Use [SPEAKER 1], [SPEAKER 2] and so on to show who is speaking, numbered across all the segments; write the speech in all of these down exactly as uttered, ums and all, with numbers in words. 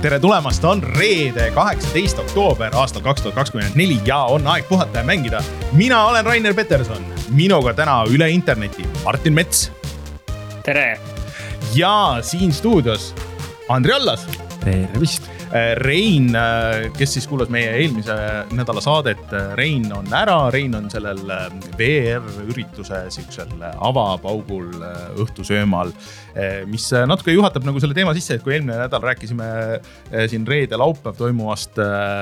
[SPEAKER 1] tere tulemast, on reede kaheksateist oktoober aastal kaks tuhat kakskümmend neli ja on aeg puhata ja mängida. Mina olen Rainer Peterson, minuga täna üle interneti Martin Mets.
[SPEAKER 2] Tere!
[SPEAKER 1] Ja siin stuudios Andri Allas.
[SPEAKER 3] Tervist!
[SPEAKER 1] Rein, kes siis kuulas meie eelmise nädala saadet, Rein on ära, Rein on sellel V R-ürituse siuksel avapaugul õhtusöömal, mis natuke juhatab nagu selle teema sisse, et kui eelmine nädal rääkisime siin reede laupäev toimuvast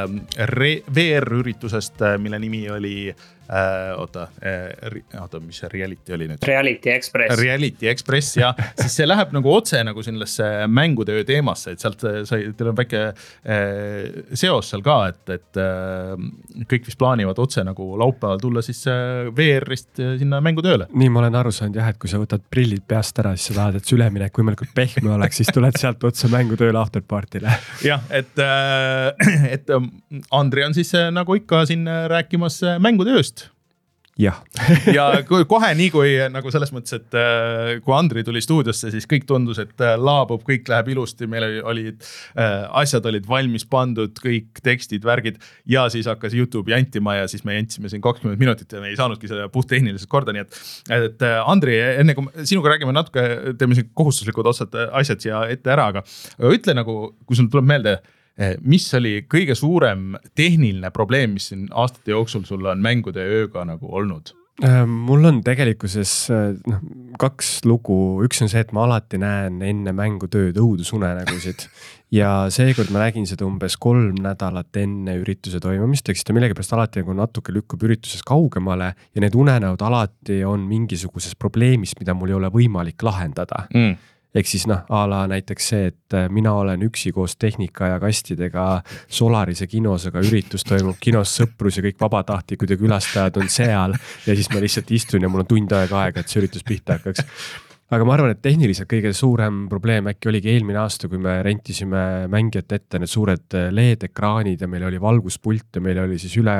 [SPEAKER 1] V R-üritusest, mille nimi oli Äh, oota, äh, oota, mis see reality oli nüüd?
[SPEAKER 2] Reality Express.
[SPEAKER 1] Reality Express, ja siis see läheb nagu otse nagu sellesse mängutöö teemasse, et sealt sai, teil on väike äh, seos seal ka, et, et äh, kõik vist plaanivad otse nagu laupäeval tulla siis äh, V R-ist sinna mängutööle.
[SPEAKER 3] Nii ma olen aru saanud jah, et kui sa võtad prillid peast ära, siis sa tahad, et see üleminek võimalikult pehme oleks, siis tuled sealt otse mängutööle afterpartile.
[SPEAKER 1] Jah, et, äh, et Andri on siis äh, nagu ikka siin rääkimas mängutööst.
[SPEAKER 3] Jah.
[SPEAKER 1] ja kohe nii kui nagu selles mõttes, et kui Andri tuli stuudiosse, siis kõik tundus, et laabub, kõik läheb ilusti, meil olid, asjad olid valmis pandud, kõik tekstid, värgid ja siis hakkas YouTube jantima ja siis me jantsime siin kakskümmend minutit ja me ei saanudki seda puht tehniliselt korda, nii et, et Andri, enne kui sinuga räägime natuke, teeme siin kohustuslikud otsad asjad siia ette ära, aga ütle nagu, kui sul tuleb meelde, mis oli kõige suurem tehniline probleem, mis siin aastate jooksul sul on mängude ööga nagu olnud?
[SPEAKER 3] Mul on tegelikkuses no, kaks lugu. Üks on see, et ma alati näen enne mängutööd õudusunenägusid ja seekord ma nägin seda umbes kolm nädalat enne ürituse toimumist, eks ta millegipärast alati nagu natuke lükkub ürituses kaugemale ja need unenäod alati on mingisuguses probleemist, mida mul ei ole võimalik lahendada. Mm. Ehk siis noh, ala näiteks see, et mina olen üksi koos tehnika ja kastidega Solarise kinos, aga üritus toimub kinos sõprus ja kõik vabatahtlikud ja külastajad on seal ja siis ma lihtsalt istun ja mul on tund aega aega, et see üritus pihta hakkaks. Aga ma arvan, et tehniliselt kõige suurem probleem äkki oligi eelmine aasta, kui me rentisime mängijate ette need suured L E D-ekraanid ja meil oli valguspult ja meil oli siis üle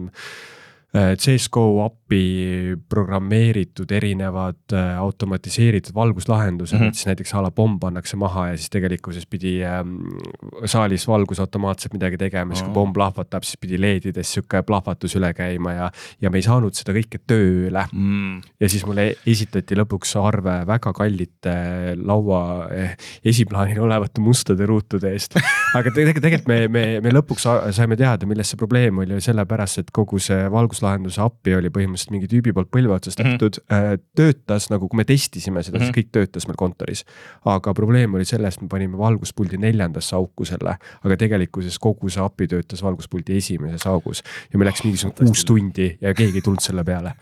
[SPEAKER 3] C S G O appi programmeeritud erinevad automatiseeritud valguslahendused, mm-hmm. et siis näiteks ala pomm pannakse maha ja siis tegelikkuses pidi ähm, saalis valgus automaatselt midagi tegema, siis kui pomm plahvatab, siis pidi L E D-ides siuke plahvatus üle käima ja, ja me ei saanud seda kõike tööle. Mm. Ja siis mulle esitati lõpuks arve väga kallite laua eh, esiplaanil olevate mustade ruutude eest. Aga tegelikult, tegelikult me, me, me lõpuks saime teada, milles see probleem oli sellepärast, et kogu see valgus lahenduse appi oli põhimõtteliselt mingi tüübi poolt põlve otsast tehtud, mm-hmm. töötas nagu, kui me testisime seda, siis kõik töötas meil kontoris. Aga probleem oli selles, et me panime valguspuldi neljandasse auku selle, aga tegelikkuses kogu see appi töötas valguspuldi esimeses augus ja me läks mingisugune kuus tundi ja keegi ei tulnud selle peale.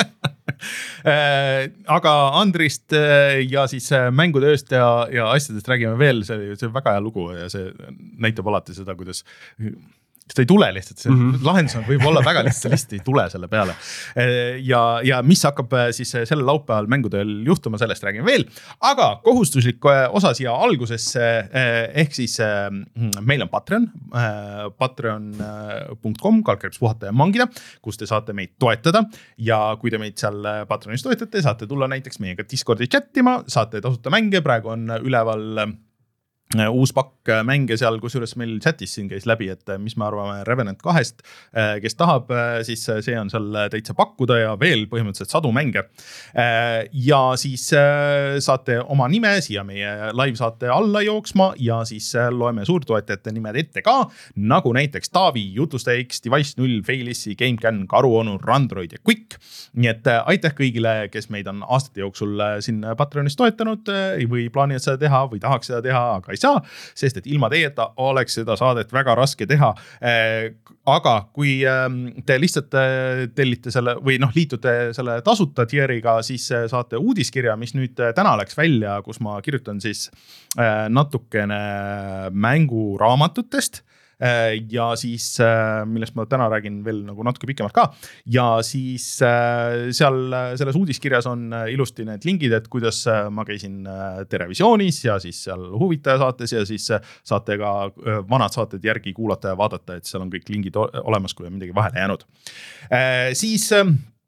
[SPEAKER 1] Aga Andrist ja siis mängutööst ja, ja asjadest räägime veel, see, see on väga hea lugu ja see näitab alati seda, kuidas ta ei tule lihtsalt, see mm-hmm. lahendus võib olla väga lihtsalt, lihtsalt ei tule selle peale. Ja, ja mis hakkab siis selle laupäeval mängutööl juhtuma, sellest räägime veel. Aga kohustuslik osa siia algusesse, ehk siis meil on Patreon, patreon punkt com, kalkriips puhata ja mangida, kus te saate meid toetada. Ja kui te meid seal Patreonis toetate, saate tulla näiteks meiega Discordi chattima, saate tasuta mänge, praegu on üleval uus pakk mänge seal, kus juures meil chatis siin käis läbi, et mis me arvame Revenant kahest, kes tahab, siis see on seal täitsa pakkuda ja veel põhimõtteliselt sadu mänge. Ja siis saate oma nime siia meie live saate alla jooksma ja siis loeme suurtoetajate nimed ette ka, nagu näiteks Taavi, Jutustaja X, Device null, Failissi, GameCAN, Karuonu, Randroid ja Quick. Nii et aitäh kõigile, kes meid on aastate jooksul siin Patreonis toetanud või plaanivad seda teha või tahaks seda teha, aga ei saa, sest et ilma teieta oleks seda saadet väga raske teha. Aga kui te lihtsalt tellite selle või noh, liitute selle tasuta tieriga, siis saate uudiskirja, mis nüüd täna läks välja, kus ma kirjutan siis natukene mänguraamatutest ja siis, millest ma täna räägin veel nagu natuke pikemalt ka ja siis seal selles uudiskirjas on ilusti need lingid, et kuidas ma käisin Terevisioonis ja siis seal huvitaja saates ja siis saate ka vanad saated järgi kuulata ja vaadata, et seal on kõik lingid olemas, kui on midagi vahele jäänud. Siis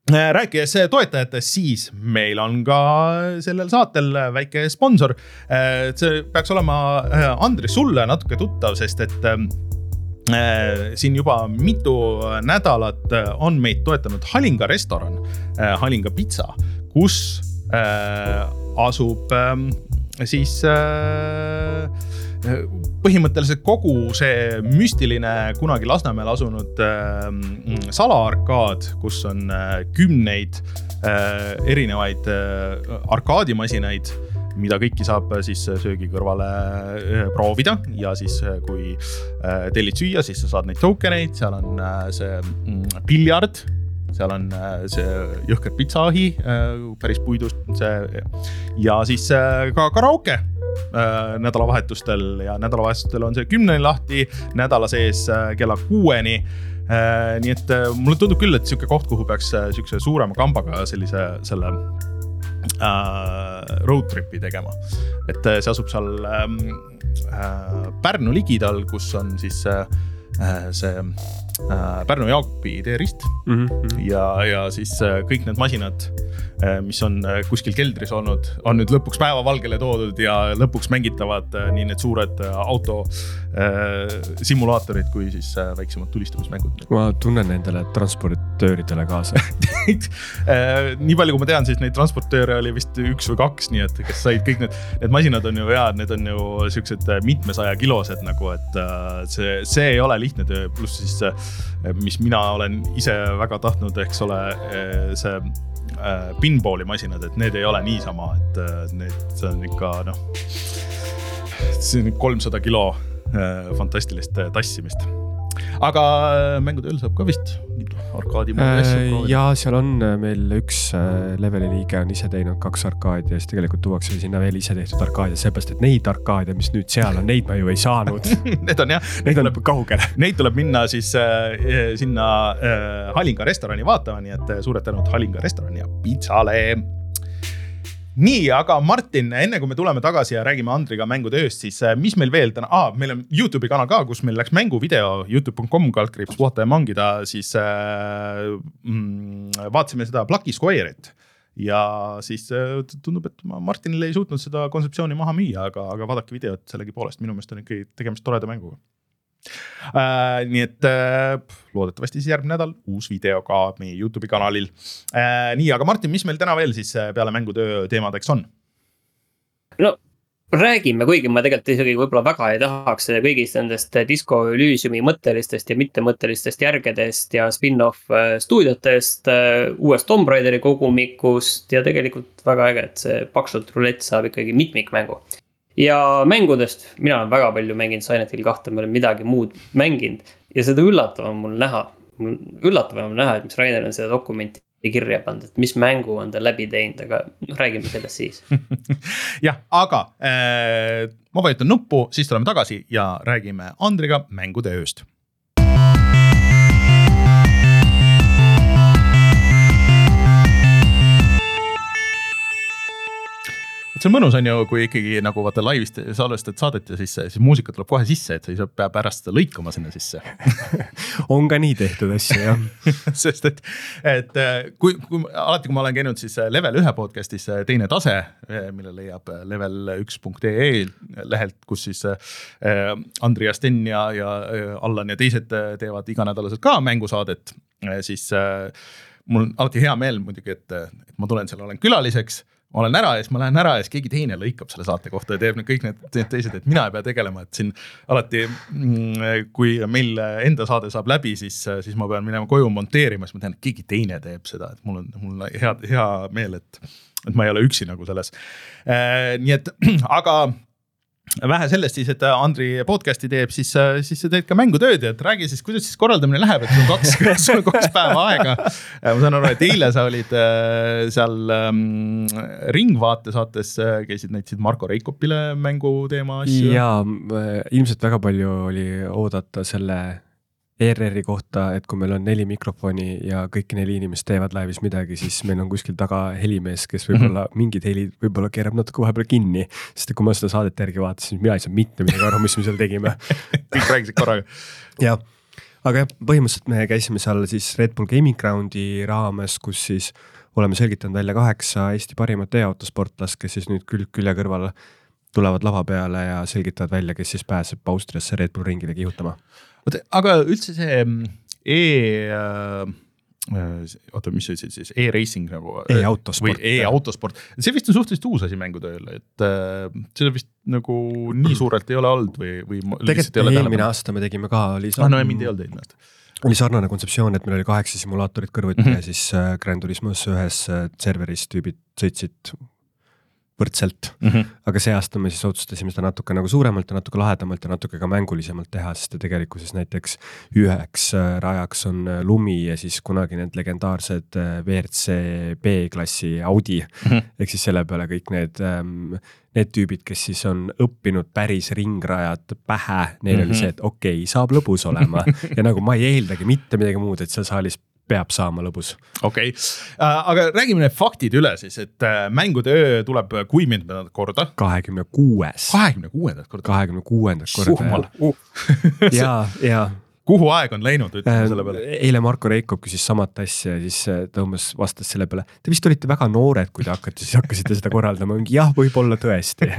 [SPEAKER 1] rääkides toetajatest, siis meil on ka sellel saatel väike sponsor. See peaks olema Andri sulle natuke tuttav, sest et siin juba mitu nädalat on meid toetanud Halinga restoran, Halinga Pitsa, kus asub siis põhimõtteliselt kogu see müstiline kunagi Lasnamäel asunud salaarkaad, kus on kümneid erinevaid arkaadimasinaid, mida kõiki saab siis söögi kõrvale proovida ja siis kui tellid süüa, siis sa saad neid tokeneid, seal on see piljard, seal on see jõhker pitsaahi, päris puidust see, ja siis ka karaoke nädalavahetustel ja nädalavahetustel on see kümneni lahti, nädala sees kella kuueni. Nii et mulle tundub küll, et siuke koht, kuhu peaks siukse suurema kambaga sellise selle road tripi tegema. Et see asub seal Pärnu ligidal, kus on siis see Pärnu Jaakobi teerist mm-hmm. ja, ja siis kõik need masinad, mis on kuskil keldris olnud, on nüüd lõpuks päevavalgele toodud ja lõpuks mängitavad nii need suured auto simulaatorid kui siis väiksemad tulistamismängud.
[SPEAKER 3] Ma tunnen nendele transportööridele kaasa.
[SPEAKER 1] Nii palju kui ma tean, siis neid transportööre oli vist üks või kaks, nii et kes said kõik need, need masinad on ju head, need on ju siuksed mitmesaja kilosed nagu, et see, see ei ole lihtne töö, pluss siis mis mina olen ise väga tahtnud, eks ole see pinballi masinad, et need ei ole niisama, et need on ikka noh, see on kolmsada kilo fantastilist tassimist. Aga mängutööl saab ka vist arkaadi
[SPEAKER 3] äh, ja seal on meil üks leveli liige on ise teinud kaks arkaadi ja siis tegelikult tuuakse sinna veel ise tehtud arkaadi, seepärast et neid arkaade, mis nüüd seal on, neid ma ju ei saanud.
[SPEAKER 1] Need on jah,
[SPEAKER 3] neid tuleb kaugele.
[SPEAKER 1] Neid tuleb minna siis äh, sinna äh, Halinga restorani vaatama, nii et suured tänud Halinga restorani ja Pitsale. Nii, aga Martin, enne kui me tuleme tagasi ja räägime Andriga mängutööst, siis mis meil veel täna, ah, meil on YouTube'i kanal ka, kus meil läks mänguvideo youtube punkt com kaldkriips puhata ja mangida, siis äh, mm, vaatasime seda Plucky Square'it ja siis äh, tundub, et ma Martinile ei suutnud seda kontseptsiooni maha müüa, aga, aga vaadake videot sellegi poolest, minu meelest on ikka tegemist toreda mänguga. Äh, nii et äh, loodetavasti siis järgmine nädal uus video ka meie YouTube'i kanalil. Äh, nii, aga Martin, mis meil täna veel siis peale mängutöö teemadeks on?
[SPEAKER 2] No räägime, kuigi ma tegelikult isegi võib-olla väga ei tahaks kõigist nendest Disco Elysiumi mõttelistest ja mittemõttelistest järgedest ja spin-off stuudiotest, uuest Tomb Raideri kogumikust ja tegelikult väga äge, et see paksult rulett saab ikkagi mitmikmängu. Ja mängudest, mina olen väga palju mänginud Silent Hill kahte, ma olen midagi muud mänginud ja seda üllatav on mul näha, üllatav on mul näha, et mis Rainer on seda dokumenti kirja pannud, et mis mängu on ta läbi teinud, aga räägime sellest siis.
[SPEAKER 1] jah, aga äh, ma vajutan nuppu, siis tuleme tagasi ja räägime Andriga mängutööst. See on mõnus on ju, kui ikkagi nagu vaata laivist salvestad saadet ja siis, siis muusika tuleb kohe sisse, et sa ei saa pea pärast lõikama sinna sisse.
[SPEAKER 3] On ka nii tehtud asja, jah.
[SPEAKER 1] Sest et, et kui, kui alati, kui ma olen käinud siis Level ühe podcastis teine tase, mille leiab level üks punkt ee lehelt, kus siis Andri ja Sten ja, ja Allan ja teised teevad iganädalaselt ka mängusaadet, siis mul on alati hea meel muidugi, et, et ma tulen seal, olen külaliseks, ma olen ära ja siis ma lähen ära ja siis keegi teine lõikab selle saate kohta ja teeb nüüd kõik need, need teised, et mina ei pea tegelema, et siin alati, kui meil enda saade saab läbi, siis, siis ma pean minema koju monteerima, siis ma tean, et keegi teine teeb seda, et mul on, mul on hea, hea meel, et, et ma ei ole üksi nagu selles. Nii et, aga vähe sellest siis, et Andri podcasti teeb, siis, siis sa teed ka mängutööd ja et räägi siis, kuidas siis korraldamine läheb, et sul on kaks, sul on kaks päeva aega. Ma saan aru, et eile sa olid seal Ringvaate saates, käisid näitasid Marko Reikopile mängu teema asju.
[SPEAKER 3] Ja ilmselt väga palju oli oodata selle E R R-i kohta, et kui meil on neli mikrofoni ja kõik neli inimest teevad laivis midagi, siis meil on kuskil taga helimees, kes võib-olla mm-hmm. mingid helid võib-olla keerab natuke vahepeal kinni, sest kui ma seda saadet järgi vaatasin, siis mina ei saa mitte midagi aru, mis me seal tegime.
[SPEAKER 1] Kõik räägisid korraga.
[SPEAKER 3] Ja, aga jah, põhimõtteliselt me käisime seal siis Red Bull Gaming Groundi raames, kus siis oleme selgitanud välja kaheksa Eesti parimat e-autosportlast, kes siis nüüd külg külje kõrval tulevad lava peale ja selgitavad välja, kes siis pääseb Austriasse Red Bull ringile kihutama.
[SPEAKER 1] Aga üldse see e- oota, mis see siis e-racing nagu
[SPEAKER 3] e-autosport,
[SPEAKER 1] e-autosport, see vist on suhteliselt uus asi mängutööle, et seda vist nagu nii suurelt ei ole olnud või, või
[SPEAKER 3] tegelikult eelmine aasta me tegime ka oli
[SPEAKER 1] sarnane, ah, no, mind ei olnud eelmine aasta.
[SPEAKER 3] Oli sarnane kontseptsioon, et meil oli kaheksa simulaatorit kõrvuti mm -hmm. ja siis Gran Turismos ühes serveris tüübid sõitsid võrdselt, mm -hmm. aga see aasta me siis otsustasime seda natuke nagu suuremalt ja natuke lahedamalt ja natuke ka mängulisemalt teha, sest tegelikkuses näiteks üheks rajaks on lumi ja siis kunagi need legendaarsed V R C B-klassi Audi mm -hmm. ehk siis selle peale kõik need, need tüübid, kes siis on õppinud päris ringrajad pähe, neil mm -hmm. oli see, et okei okay,, saab lõbus olema ja nagu ma ei eeldagi mitte midagi muud, et seal saalis peab saama lõbus.
[SPEAKER 1] Okei, okay. uh, aga räägime need faktid üle siis, et uh, mängude öö tuleb kui mitmendat korda?
[SPEAKER 3] kahekümne kuues
[SPEAKER 1] kahekümne kuuendat korda?
[SPEAKER 3] kahekümne kuuendat korda. Uh. ja, ja.
[SPEAKER 1] Kuhu aeg on läinud, ütleme selle peale?
[SPEAKER 3] Eile Marko Reikop küsis samat asja ja siis ta umbes vastas selle peale. Te vist olite väga noored, kui te hakkate, siis hakkasite seda korraldama. Jah, võib-olla tõesti.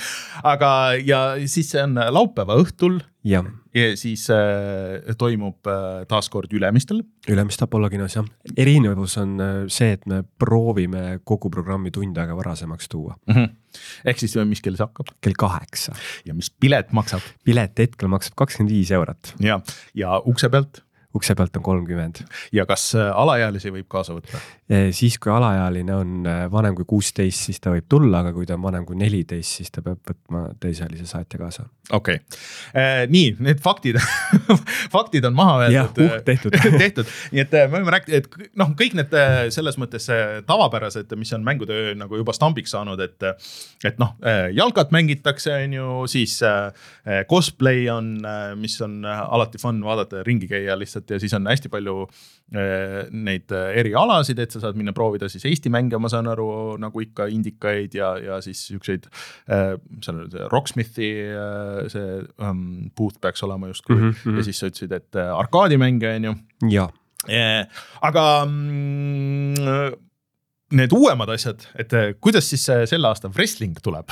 [SPEAKER 1] aga ja siis see on laupäeva õhtul.
[SPEAKER 3] Ja.
[SPEAKER 1] ja siis äh, toimub äh, taaskord Ülemistel.
[SPEAKER 3] Ülemiste Apollo kinos, jah. Erinevus on see, et me proovime kogu programmi tund aega varasemaks tuua.
[SPEAKER 1] Mm -hmm. Ehk siis mis kell see hakkab?
[SPEAKER 3] Kell kaheksa.
[SPEAKER 1] Ja mis pilet maksab?
[SPEAKER 3] Pilet hetkel maksab kakskümmend viis eurot.
[SPEAKER 1] Ja, ja ukse pealt?
[SPEAKER 3] Ukse pealt on kolmkümmend.
[SPEAKER 1] Ja kas alaealisi võib kaasa võtta?
[SPEAKER 3] Siis kui alaealine on vanem kui kuusteist, siis ta võib tulla, aga kui ta on vanem kui neliteist, siis ta peab võtma teisealise saatja kaasa.
[SPEAKER 1] Okei, okay. Nii, need faktid faktid on maha öeldud.
[SPEAKER 3] Jah, uh, tehtud.
[SPEAKER 1] tehtud. Nii et me võime rääkida, et noh, kõik need selles mõttes tavapärased, mis on mängutöö nagu juba stambiks saanud, et et noh, jalgat mängitakse, on ju, siis cosplay on, mis on alati fun vaadata, ringi käia lihtsalt ja siis on hästi palju neid erialasid, et sa saad minna proovida siis Eesti mänge, ma saan aru, nagu ikka indikaid ja, ja siis ükseid seal Rocksmithi see um, booth peaks olema justkui mm -hmm. ja siis sa ütlesid, et arkaadimänge on ju.
[SPEAKER 3] Ja.
[SPEAKER 1] Aga mm, need uuemad asjad, et kuidas siis selle aasta wrestling tuleb?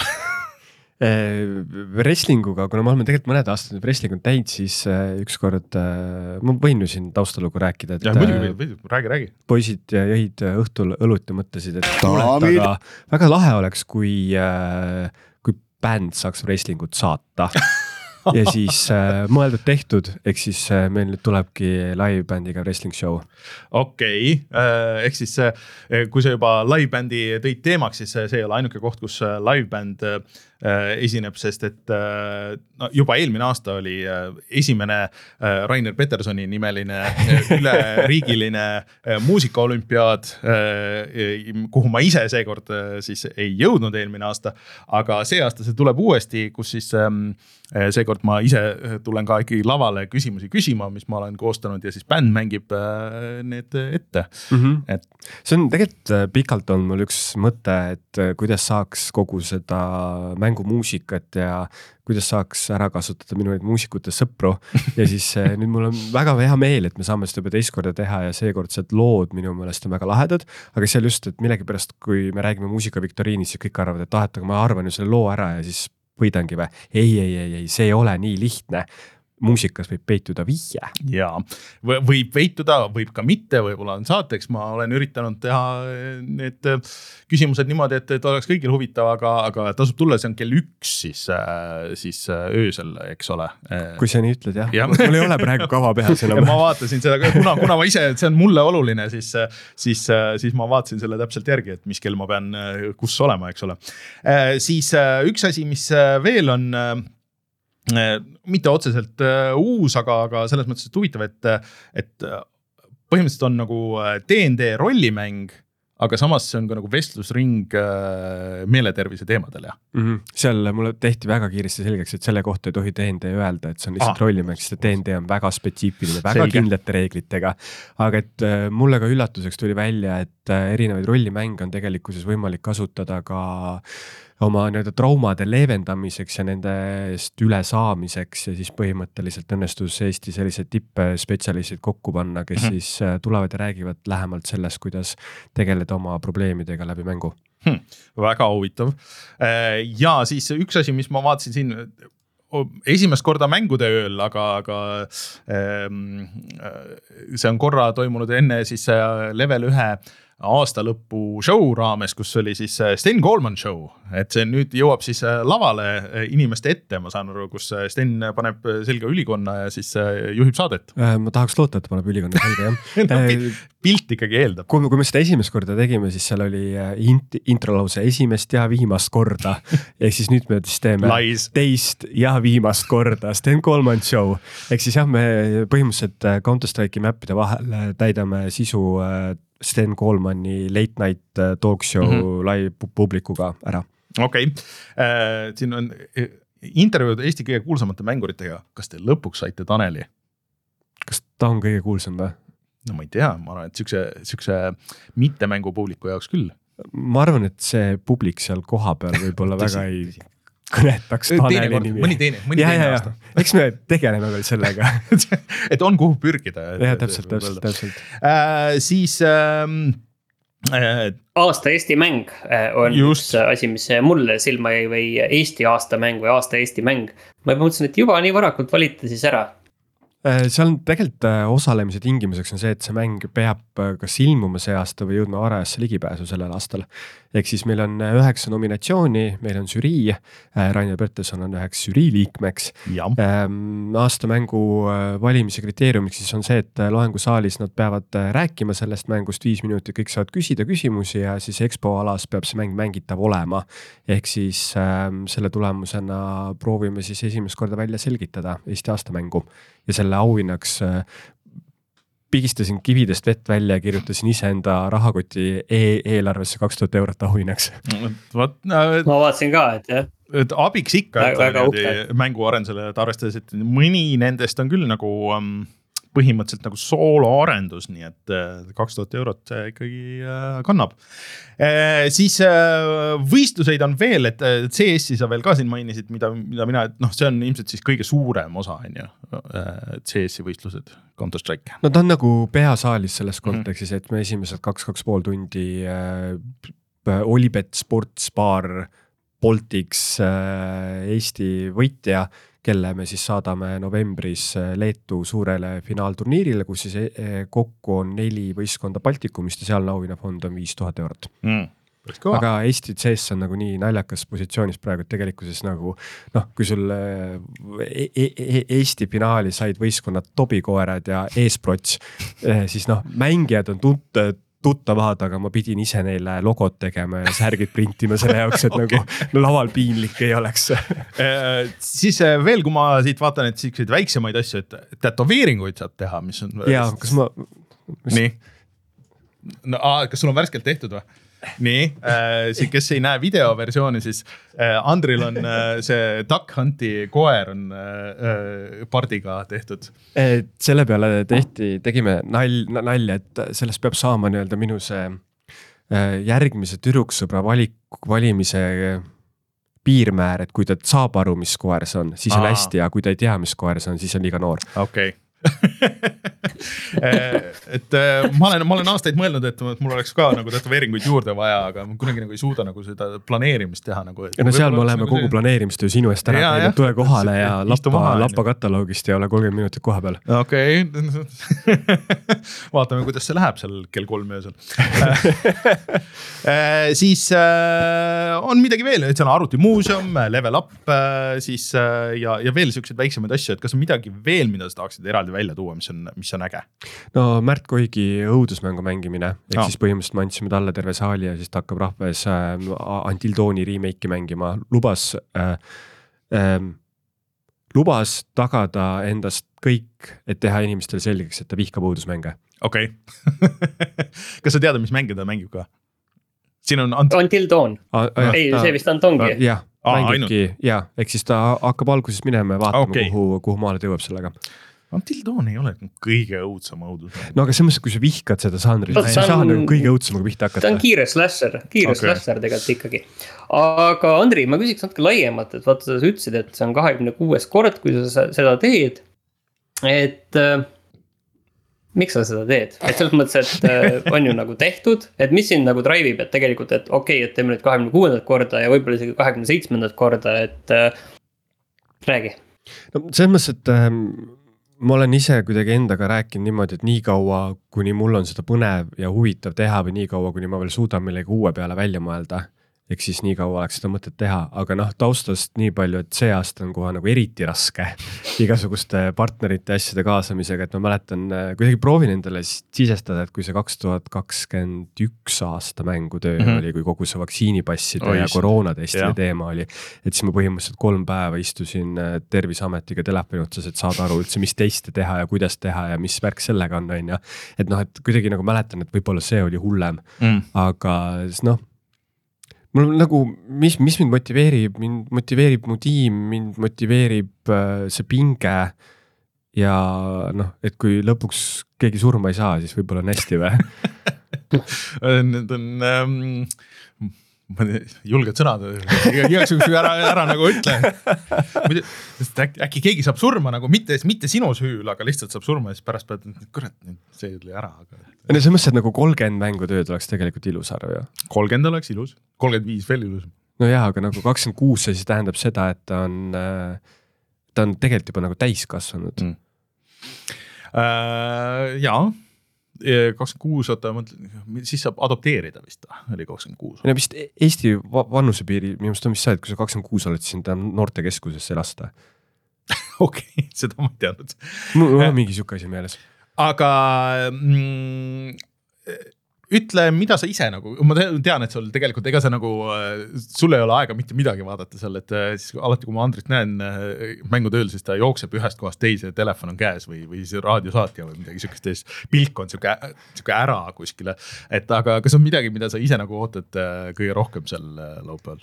[SPEAKER 3] Wrestlinguga, kuna me oleme tegelikult mõned aastad wrestlingut teinud, siis ükskord, ma võin ju siin taustalugu rääkida, et
[SPEAKER 1] ja, muidugi, muidugi, räägi, räägi.
[SPEAKER 3] Poisid jõid õhtul õlut ja mõtlesid, et kuule, aga väga lahe oleks, kui, kui bänd saaks wrestlingut saata. Ja siis äh, mõeldud tehtud, ehk siis äh, meil nüüd tulebki live-bändiga wrestling show.
[SPEAKER 1] Okei, okay. Ehk siis kui sa juba live-bändi tõid teemaks, siis see ei ole ainuke koht, kus live-bänd esineb, sest et no, juba eelmine aasta oli esimene Rainer Petersoni nimeline üleriigiline muusikaolümpiaad, kuhu ma ise seekord siis ei jõudnud eelmine aasta, aga see aasta see tuleb uuesti, kus siis seekord ma ise tulen ka ikkagi lavale küsimusi küsima, mis ma olen koostanud ja siis bänd mängib need ette.
[SPEAKER 3] Mm -hmm. et see on tegelikult pikalt on mul üks mõte, et kuidas saaks kogu seda mängumuusikat ja kuidas saaks ära kasutada minu neid muusikute sõpru ja siis nüüd mul on väga hea meel, et me saame seda juba teist korda teha ja seekordsed lood minu meelest on väga lahedad, aga seal just, et millegipärast, kui me räägime muusikaviktoriinis, siis kõik arvavad, et ah, et aga ma arvan ju selle loo ära ja siis võidangi või? Ei, ei, ei, ei, see ei ole nii lihtne. Muusikas võib peituda vihje.
[SPEAKER 1] Jaa, võib peituda, võib ka mitte, võib-olla on saateks. Ma olen üritanud teha need küsimused niimoodi, et, et oleks kõigil huvitav, aga, aga tasub tulla, see on kell üks siis, siis öösel, eks ole.
[SPEAKER 3] Kui sa nii ütled, jah. Ja. Mul ei ole praegu kava peas enam.
[SPEAKER 1] Ma vaatasin seda, kuna, kuna ma ise, see on mulle oluline, siis, siis, siis ma vaatasin selle täpselt järgi, et mis kell ma pean kus olema, eks ole. Siis üks asi, mis veel on mitte otseselt uus, aga, aga selles mõttes et huvitav, et, et põhimõtteliselt on nagu D and D rollimäng, aga samas see on ka nagu vestlusring meeletervise teemadel. Ja.
[SPEAKER 3] Mm -hmm. Seal mulle tehti väga kiiresti selgeks, et selle kohta ei tohi D and D öelda, et see on lihtsalt ah. rollimäng, sest D and D on väga spetsiifiline, väga Selge. kindlate reeglitega. Aga et mulle ka üllatuseks tuli välja, et et erinevaid rollimänge on tegelikkuses võimalik kasutada ka oma nii-öelda traumade leevendamiseks ja nendest üle saamiseks ja siis põhimõtteliselt õnnestus Eesti sellised tippspetsialistid kokku panna, kes mm-hmm. siis tulevad ja räägivad lähemalt sellest, kuidas tegeleda oma probleemidega läbi mängu.
[SPEAKER 1] Hmm, väga huvitav. Ja siis üks asi, mis ma vaatasin siin esimest korda mängude ööl, aga, aga ähm, see on korra toimunud enne siis level ühe aasta lõpu show raames, kus oli siis Sten Koolman show, et see nüüd jõuab siis lavale inimeste ette, ma saan aru, kus Sten paneb selga ülikonna ja siis juhib saadet.
[SPEAKER 3] Ma tahaks loota, et paneb ülikonna selga, jah.
[SPEAKER 1] no, pilt ikkagi eeldab.
[SPEAKER 3] Kui, kui me seda esimest korda tegime, siis seal oli int, introlause esimest ja viimast korda. Ehk siis nüüd me siis teeme
[SPEAKER 1] Lais.
[SPEAKER 3] teist ja viimast korda Sten Koolman show. Ehk siis jah, me põhimõtteliselt Counter-Strike'i mäppide vahel täidame sisu Sten Koolmani late night talk show mm-hmm. live publikuga ära.
[SPEAKER 1] Okei, okay. äh, siin on intervjuud Eesti kõige kuulsamate mänguritega. Kas te lõpuks saite Taneli?
[SPEAKER 3] Kas ta on kõige kuulsam või?
[SPEAKER 1] No ma ei tea, ma arvan, et sükse, sükse mittemängu publiku jaoks küll.
[SPEAKER 3] Ma arvan, et see publik seal koha peal võib-olla väga ei kõnetaks Taneli nimi.
[SPEAKER 1] Mõni teine, mõni
[SPEAKER 3] ja,
[SPEAKER 1] teine
[SPEAKER 3] ja,
[SPEAKER 1] aasta.
[SPEAKER 3] Eks me tegeleme veel sellega.
[SPEAKER 1] et on kuhu pürgida.
[SPEAKER 3] Ja, täpselt, täpselt, täpselt.
[SPEAKER 1] Äh, siis... Ähm,
[SPEAKER 2] äh, aasta Eesti mäng on just. Üks asi, mis mulle silma jäi või Eesti aasta mäng või aasta Eesti mäng. Ma mõtlesin, et juba nii varakult valite siis ära.
[SPEAKER 3] Seal on tegelikult osalemise tingimuseks on see, et see mäng peab kas ilmuma see aasta või jõudma varajasse ligipääsu sellel aastal. Ehk siis meil on üheksa nominatsiooni, meil on žürii, Rainer Perteson on üheks žürii liikmeks. Aasta mängu valimise kriteeriumiks siis on see, et loengusaalis nad peavad rääkima sellest mängust viis minutit, kõik saavad küsida küsimusi ja siis Expo alas peab see mäng mängitav olema. Ehk siis selle tulemusena proovime siis esimest korda välja selgitada Eesti aasta mängu ja selle auhinnaks pigistasin kividest vett välja ja kirjutasin ise enda rahakoti e- eelarvesse kaks tuhat eurot auhinnaks.
[SPEAKER 1] Võt,
[SPEAKER 2] äh, ma vaatasin ka, et jah.
[SPEAKER 1] Et abiks ikka mänguarendusele, et arvestades, et mõni nendest on küll nagu um, põhimõtteliselt nagu sooloarendus, nii et kaks tuhat eurot ikkagi uh, kannab. E, siis uh, võistluseid on veel, et C S-i sa veel ka siin mainisid, mida, mida mina, et noh, see on ilmselt siis kõige suurem osa, on ju, C S-i võistlused, Counter-Strike.
[SPEAKER 3] No ta on nagu peasaalis selles kontekstis, mm-hmm. et me esimesed kaks, kaks pool tundi äh, Olibet Sports Bar Baltics äh, Eesti võitja, kelle me siis saadame novembris Leetu suurele finaalturniirile, kus siis kokku on neli võistkonda Baltikumist ja sealne auhinnafond on viis tuhat eurot. Mm. Aga Eesti C S on nagu nii naljakas positsioonis praegu, et tegelikkuses nagu, noh, kui sul e e Eesti finaali said võistkonnad Tobikoerad ja Eesprots, siis noh, mängijad on tunt tuttavad, aga ma pidin ise neile logot tegema ja särgid printima selle jaoks, et okay. nagu no, laval piinlik ei oleks.
[SPEAKER 1] Siis veel, kui ma siit vaatan, et siikseid väiksemaid asju, et tätoveeringuid saad teha, mis on...
[SPEAKER 3] Jaa, kas ma...
[SPEAKER 1] Mis... Nii. No, aa, kas sul on värskelt tehtud või? Nii, äh, kes ei näe videoversiooni, siis äh, Andril on äh, see Duck Hunti koer on äh, pardiga tehtud.
[SPEAKER 3] Et selle peale tehti, tegime nal, nalja, et sellest peab saama nii-öelda minu see äh, järgmise tüdruksõbra valik, valimise piirmäär, et kui ta saab aru, mis koer see on, siis on Aa. hästi ja kui ta ei tea, mis koer see on, siis on liiga noor.
[SPEAKER 1] Okei. Okay. et ma olen, ma olen aastaid mõelnud, et mul oleks ka nagu tätoveeringuid juurde vaja, aga ma kunagi nagu ei suuda nagu seda planeerimist teha nagu.
[SPEAKER 3] Ja no seal me oleme nagu kogu see... planeerimist ju sinu eest ära teinud, tule kohale ja lappa, lappa kataloogist ja ole kolmkümmend minutit koha peal.
[SPEAKER 1] Okei, okay. Vaatame, kuidas see läheb seal kell kolm öösel. Siis on midagi veel, et see on arvutimuuseum, level up, siis ja, ja veel sellised väiksemaid asju, et kas on midagi veel, mida sa tahaksid eraldi välja tuua, mis on, mis on äge?
[SPEAKER 3] No Märt Koigi õudusmängu mängimine, ehk no. siis põhimõtteliselt me andsime talle terve saali ja siis ta hakkab rahves äh, Until Dawni remake'i mängima. Lubas, äh, äh, lubas tagada endast kõik, et teha inimestele selgeks, et ta vihkab õudusmänge.
[SPEAKER 1] Okei. Okay. Kas sa tead, mis mänge ta mängib ka? Siin on Ant-
[SPEAKER 2] Until Dawn. Ah, ah, ei, see vist Antongi.
[SPEAKER 3] Jah. Mängibki, ja, ehk siis ta hakkab alguses minema ja vaatama, okay. kuhu, kuhu maale ta jõuab sellega.
[SPEAKER 1] Until Dawn ei ole kõige õudsam õudus.
[SPEAKER 3] No aga selles mõttes, kui sa vihkad seda žanrit, sa ei saa nagu kõige õudsamaga pihta hakata.
[SPEAKER 2] Ta on kiire slasher, kiire okay. slasher tegelikult ikkagi. Aga Andri, ma küsiks natuke laiemalt, et vaata, sa ütlesid, et see on kahekümne kuues kord, kui sa seda teed. Et äh, miks sa seda teed? Et selles mõttes, et äh, on ju nagu tehtud, et mis siin nagu drive'ib, et tegelikult, et okei, okay, et teeme nüüd kahekümne kuuendat korda ja võib-olla isegi kahekümne seitsmendat korda, et äh, räägi.
[SPEAKER 3] No selles mõttes, et äh, ma olen ise kuidagi endaga rääkinud niimoodi, et nii kaua, kuni mul on seda põnev ja huvitav teha või nii kaua, kuni ma veel suudan millegi uue peale välja mõelda, ehk siis nii kaua oleks seda mõtet teha, aga noh, taustast nii palju, et see aasta on kohe nagu eriti raske igasuguste partnerite asjade kaasamisega, et ma mäletan, kuidagi proovin endale sisestada, et kui see kaks tuhat kakskümmend üks aasta mängutöö mm -hmm. oli, kui kogu see vaktsiinipasside oh, ja koroonatestide ja. teema oli, et siis ma põhimõtteliselt kolm päeva istusin Terviseametiga telefoni otsas, et saada aru üldse, mis teste teha ja kuidas teha ja mis värk sellega on, on ja et noh, et kuidagi nagu mäletan, et võib-olla see oli hullem mm., aga noh, mul nagu, mis, mis mind motiveerib, mind motiveerib mu tiim, mind motiveerib äh, see pinge ja noh, et kui lõpuks keegi surma ei saa, siis võib-olla on hästi või?
[SPEAKER 1] Need on ähm, julged sõnad, igaks ära, ära nagu ütle. Äkki, äkki keegi saab surma nagu mitte, mitte sinu süül, aga lihtsalt saab surma ja siis pärast pead, kurat, see oli ära. Aga...
[SPEAKER 3] No see mõttes, et nagu kolmkümmend mängutööd oleks tegelikult ilus arv ju.
[SPEAKER 1] kolmkümmend oleks ilus, kolmkümmend viis veel ilus.
[SPEAKER 3] No jaa, aga nagu kakskümmend kuus see siis tähendab seda, et ta on, ta on tegelikult juba nagu täis kasvanud. Mm.
[SPEAKER 1] Äh, jaa. kakskümmend kuus, oota, siis saab adopteerida vist, oli kakskümmend kuus.
[SPEAKER 3] Ja vist Eesti vanusepiiri, minu meelest on vist see, et kui sa kakskümmend kuus oled, siis ta noortekeskusesse lasta.
[SPEAKER 1] Okei, okay, seda ma ei teadnud.
[SPEAKER 3] Mul on mingi siuke asi meeles.
[SPEAKER 1] Aga mm, ütle, mida sa ise nagu, ma tean, et sul tegelikult ega sa nagu, sul ei ole aega mitte midagi vaadata seal, et siis alati, kui ma Andrit näen mängutööl, siis ta jookseb ühest kohast teise, telefon on käes või, või see raadiosaatja või midagi sükest teist, pilk on siuke, siuke ära kuskile. Et aga kas on midagi, mida sa ise nagu ootad kõige rohkem seal laupäeval?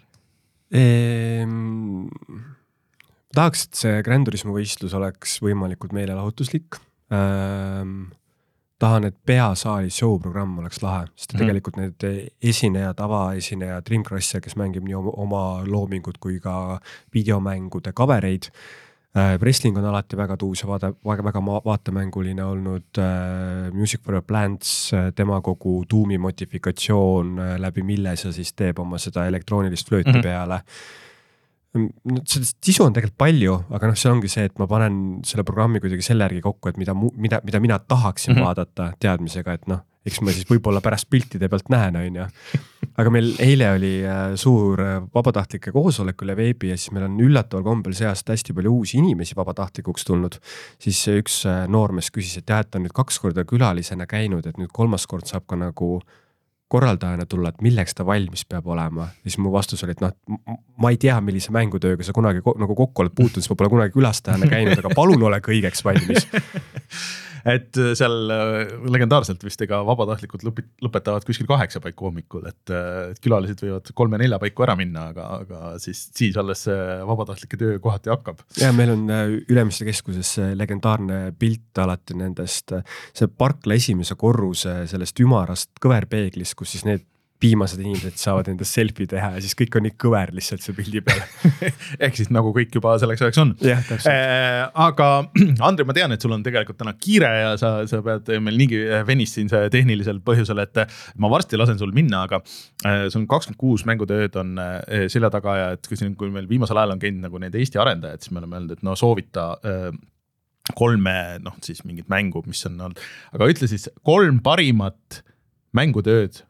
[SPEAKER 3] Ehm, tahaks, et see Gran Turismo võistlus oleks võimalikult meelelahutuslik. Ehm, tahan, et peasaali show programm oleks lahe, sest mm. tegelikult need esineja, tavaesineja Dream Crusher, kes mängib nii oma loomingut kui ka videomängude covereid. Wrestling on alati väga tuus ja vaada, väga, väga vaatemänguline olnud. Music for a Plants, tema kogu tuumi modifikatsioon, läbi mille sa siis teeb oma seda elektroonilist flööti mm. peale. Seda sisu on tegelikult palju, aga noh, see ongi see, et ma panen selle programmi kuidagi selle järgi kokku, et mida, mida, mida mina tahaksin mm-hmm. vaadata teadmisega, et noh, eks ma siis võib-olla pärast piltide pealt näen, on ju. Aga meil eile oli suur vabatahtlike koosolek üle veebi ja siis meil on üllataval kombel seast hästi palju uusi inimesi vabatahtlikuks tulnud. Siis üks noormees küsis, et jah, et on nüüd kaks korda külalisena käinud, et nüüd kolmas kord saab ka nagu korraldajana tulla, et milleks ta valmis peab olema. Ja siis mu vastus oli, et noh, ma ei tea, millise mängutööga sa kunagi nagu kokku oled puutunud, siis ma pole kunagi külastajana käinud, aga palun ole kõigeks valmis.
[SPEAKER 1] Et seal legendaarselt vist ega vabatahtlikud lõpetavad kuskil kaheksa paiku hommikul, et, et külalised võivad kolme-nelja paiku ära minna, aga, aga siis, siis alles vabatahtlike töö kohati hakkab.
[SPEAKER 3] Ja meil on Ülemiste keskuses legendaarne pilt alati nendest, see parkla esimese korruse sellest ümarast kõverpeeglist, kus siis need viimased inimesed saavad endast selfie teha ja siis kõik on nii kõver lihtsalt see pildi peale.
[SPEAKER 1] Ehk siis nagu kõik juba selleks ajaks on.
[SPEAKER 3] Jah, täpselt.
[SPEAKER 1] Äh, aga Andri, ma tean, et sul on tegelikult täna kiire ja sa, sa pead meil niigi venist siin see tehnilisel põhjusel, et ma varsti lasen sul minna, aga see on kakskümmend kuus mängutööd on selja taga ja et kui, siin, kui meil viimasel ajal on käinud nagu need Eesti arendajad, siis me oleme öelnud, et no soovita kolme, noh siis mingit mängu, mis on olnud. Aga ütle siis kolm parimat mängutööd.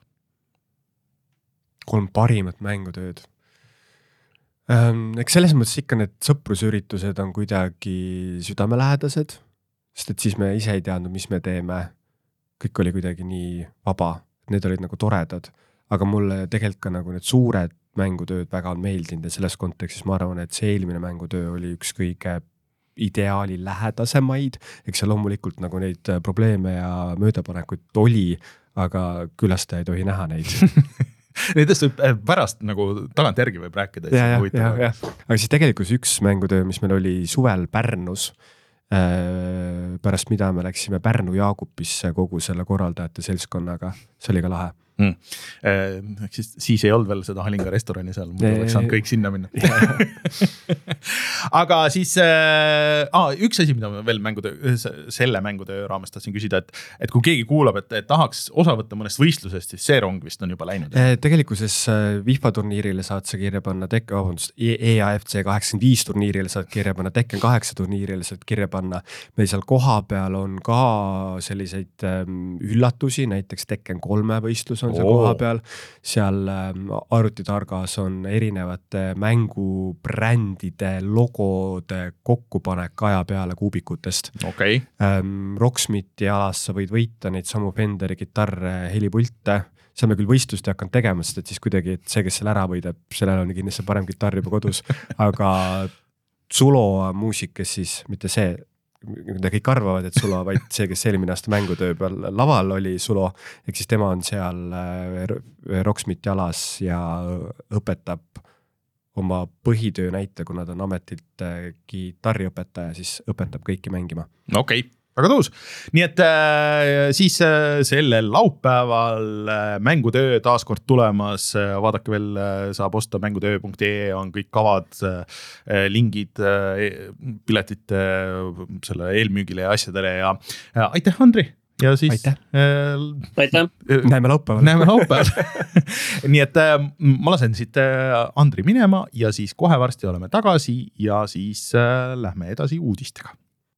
[SPEAKER 3] kolm parimat mängutööd. Eks selles mõttes ikka need sõprusüritused on kuidagi südamelähedased, sest et siis me ise ei teadnud, mis me teeme. Kõik oli kuidagi nii vaba, need olid nagu toredad, aga mulle tegelikult ka nagu need suured mängutööd väga on meeldinud ja selles kontekstis ma arvan, et see eelmine mängutöö oli üks kõige ideaali lähedasemaid, eks see loomulikult nagu neid probleeme ja möödapanekuid oli, aga külastaja ei tohi näha neid.
[SPEAKER 1] Nendest võib pärast nagu tagant järgi võib rääkida.
[SPEAKER 3] Ja, ja, ja, ja. Aga siis tegelikult üks mängutöö, mis meil oli suvel Pärnus, pärast mida me läksime Pärnu Jaagupisse kogu selle korraldajate seltskonnaga, see oli ka lahe.
[SPEAKER 1] Mm. Ehk siis, siis ei olnud veel seda Halinga restorani seal, muidu oleks saanud kõik sinna minna. Aga siis äh, ah, üks asi, mida ma veel mängutöö, selle mängutöö raames tahtsin küsida, et, et kui keegi kuulab, et, et tahaks osa võtta mõnest võistlusest, siis see rong vist on juba läinud.
[SPEAKER 3] Tegelikuses Vihva turniirile saad sa kirja panna Tek, vabandust, E A F C kaheksakümmend viis turniirile saad kirja panna, Tekken kaheksa turniirile saad kirja panna. Meil seal koha peal on ka selliseid ähm, üllatusi, näiteks Tekken kolme võistlus on see oh. koha peal, seal ähm, arvutitargas on erinevate mängubrändide logode kokkupanek aja peale kuubikutest.
[SPEAKER 1] Okay.
[SPEAKER 3] Ähm, Rocksmithi alas sa võid võita neid samu Fenderi kitarre, helipulte, seal me küll võistlust ei hakanud tegema, sest et siis kuidagi, et see, kes seal ära võidab, sellel on kindlasti parem kitarr juba kodus, aga Sulo muusikas siis, mitte see, mida kõik arvavad, et Sulo, vaid see, kes eelmine aasta mängutöö peal laval oli Sulo, ehk siis tema on seal Rocksmithi alas ja õpetab oma põhitöö näite, kuna ta on ametilt kitarriõpetaja, siis õpetab kõiki mängima.
[SPEAKER 1] Okei, okay. Väga tuus. Nii et äh, siis äh, sellel laupäeval äh, mängutöö taas kord tulemas, äh, vaadake veel, äh, saab osta mängutöö punkt ee, on kõik kavad, äh, lingid, äh, piletid äh, selle eelmüügile ja asjadele ja äh, aitäh, Andri! Ja siis
[SPEAKER 3] aitäh.
[SPEAKER 2] Äh, aitäh.
[SPEAKER 3] Näeme laupäeval.
[SPEAKER 1] Näeme laupäeval. Nii et äh, ma lasen siit äh, Andri minema ja siis kohe varsti oleme tagasi ja siis äh, lähme edasi uudistega.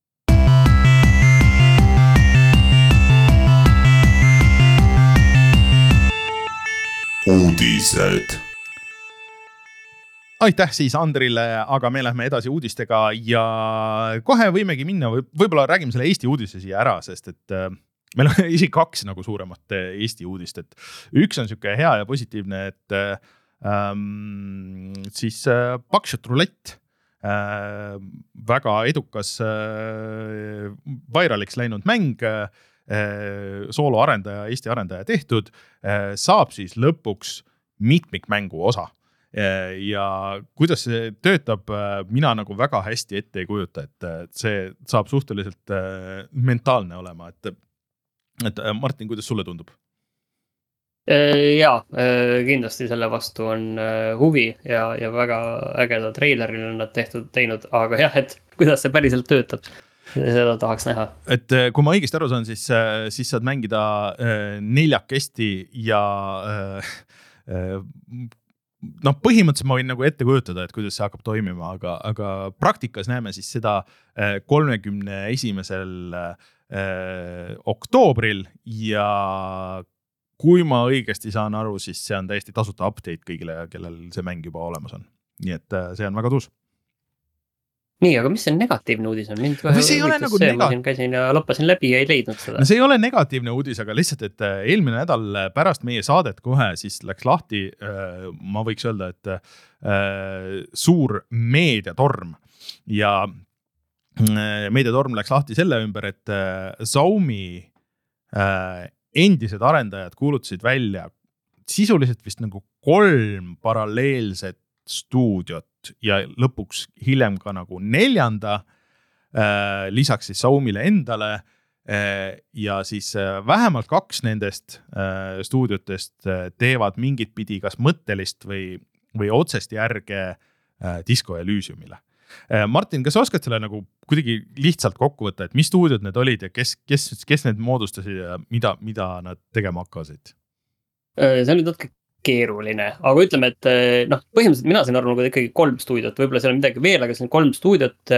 [SPEAKER 1] Uudised. Aitäh siis Andrile, aga me lähme edasi uudistega ja kohe võimegi minna, võib-olla räägime selle Eesti uudise siia ära, sest et äh, meil on isi kaks nagu suuremat Eesti uudist, et üks on siuke hea ja positiivne, et ähm, siis äh, Buckshot Roulette äh, väga edukas äh, viraliks läinud mäng, soolo arendaja, Eesti arendaja tehtud, saab siis lõpuks mitmikmängu osa. Ja kuidas see töötab, mina nagu väga hästi ette ei kujuta, et see saab suhteliselt mentaalne olema. Et, et Martin, kuidas sulle tundub?
[SPEAKER 2] Jaa, kindlasti selle vastu on huvi ja, ja väga ägeda treilerile on nad tehtud, teinud, aga jah, et kuidas see päriselt töötab. Seda tahaks näha.
[SPEAKER 1] Et kui ma õigesti aru saan, siis, siis saad mängida neljakesti ja no põhimõtteliselt ma võin nagu ette kujutada, et kuidas see hakkab toimima, aga, aga praktikas näeme siis seda kolmekümne esimesel oktoobril ja kui ma õigesti saan aru, siis see on täiesti tasuta update kõigile, kellel see mäng juba olemas on. Nii et see on väga tuus.
[SPEAKER 2] Nii, aga mis see negatiivne uudis on? Mind kohe
[SPEAKER 1] see ei ole nagu
[SPEAKER 2] see,
[SPEAKER 1] nega...
[SPEAKER 2] ma käisin ja loppasin läbi ja ei leidnud seda.
[SPEAKER 1] No see ei ole negatiivne uudis, aga lihtsalt, et eelmine nädal pärast meie saadet kohe siis läks lahti, ma võiks öelda, et suur meediatorm ja meediatorm läks lahti selle ümber, et Xiaomi endised arendajad kuulutasid välja sisuliselt vist nagu kolm paralleelset stuudiot ja lõpuks hiljem ka nagu neljanda, äh, lisaks siis Xiaomile endale äh, ja siis äh, vähemalt kaks nendest äh, stuudiotest äh, teevad mingit pidi kas mõttelist või, või otsest järge äh, Disco Elysiumile. Äh, Martin, kas sa oskad selle nagu kuidagi lihtsalt kokku võtta, et mis stuudiod need olid ja kes, kes, kes need moodustasid ja mida, mida nad tegema hakkasid?
[SPEAKER 2] See on nüüd natuke keeruline, aga ütleme, et noh, põhimõtteliselt mina sain aru nagu ikkagi kolm stuudiot, võib-olla seal on midagi veel, aga see on kolm stuudiot.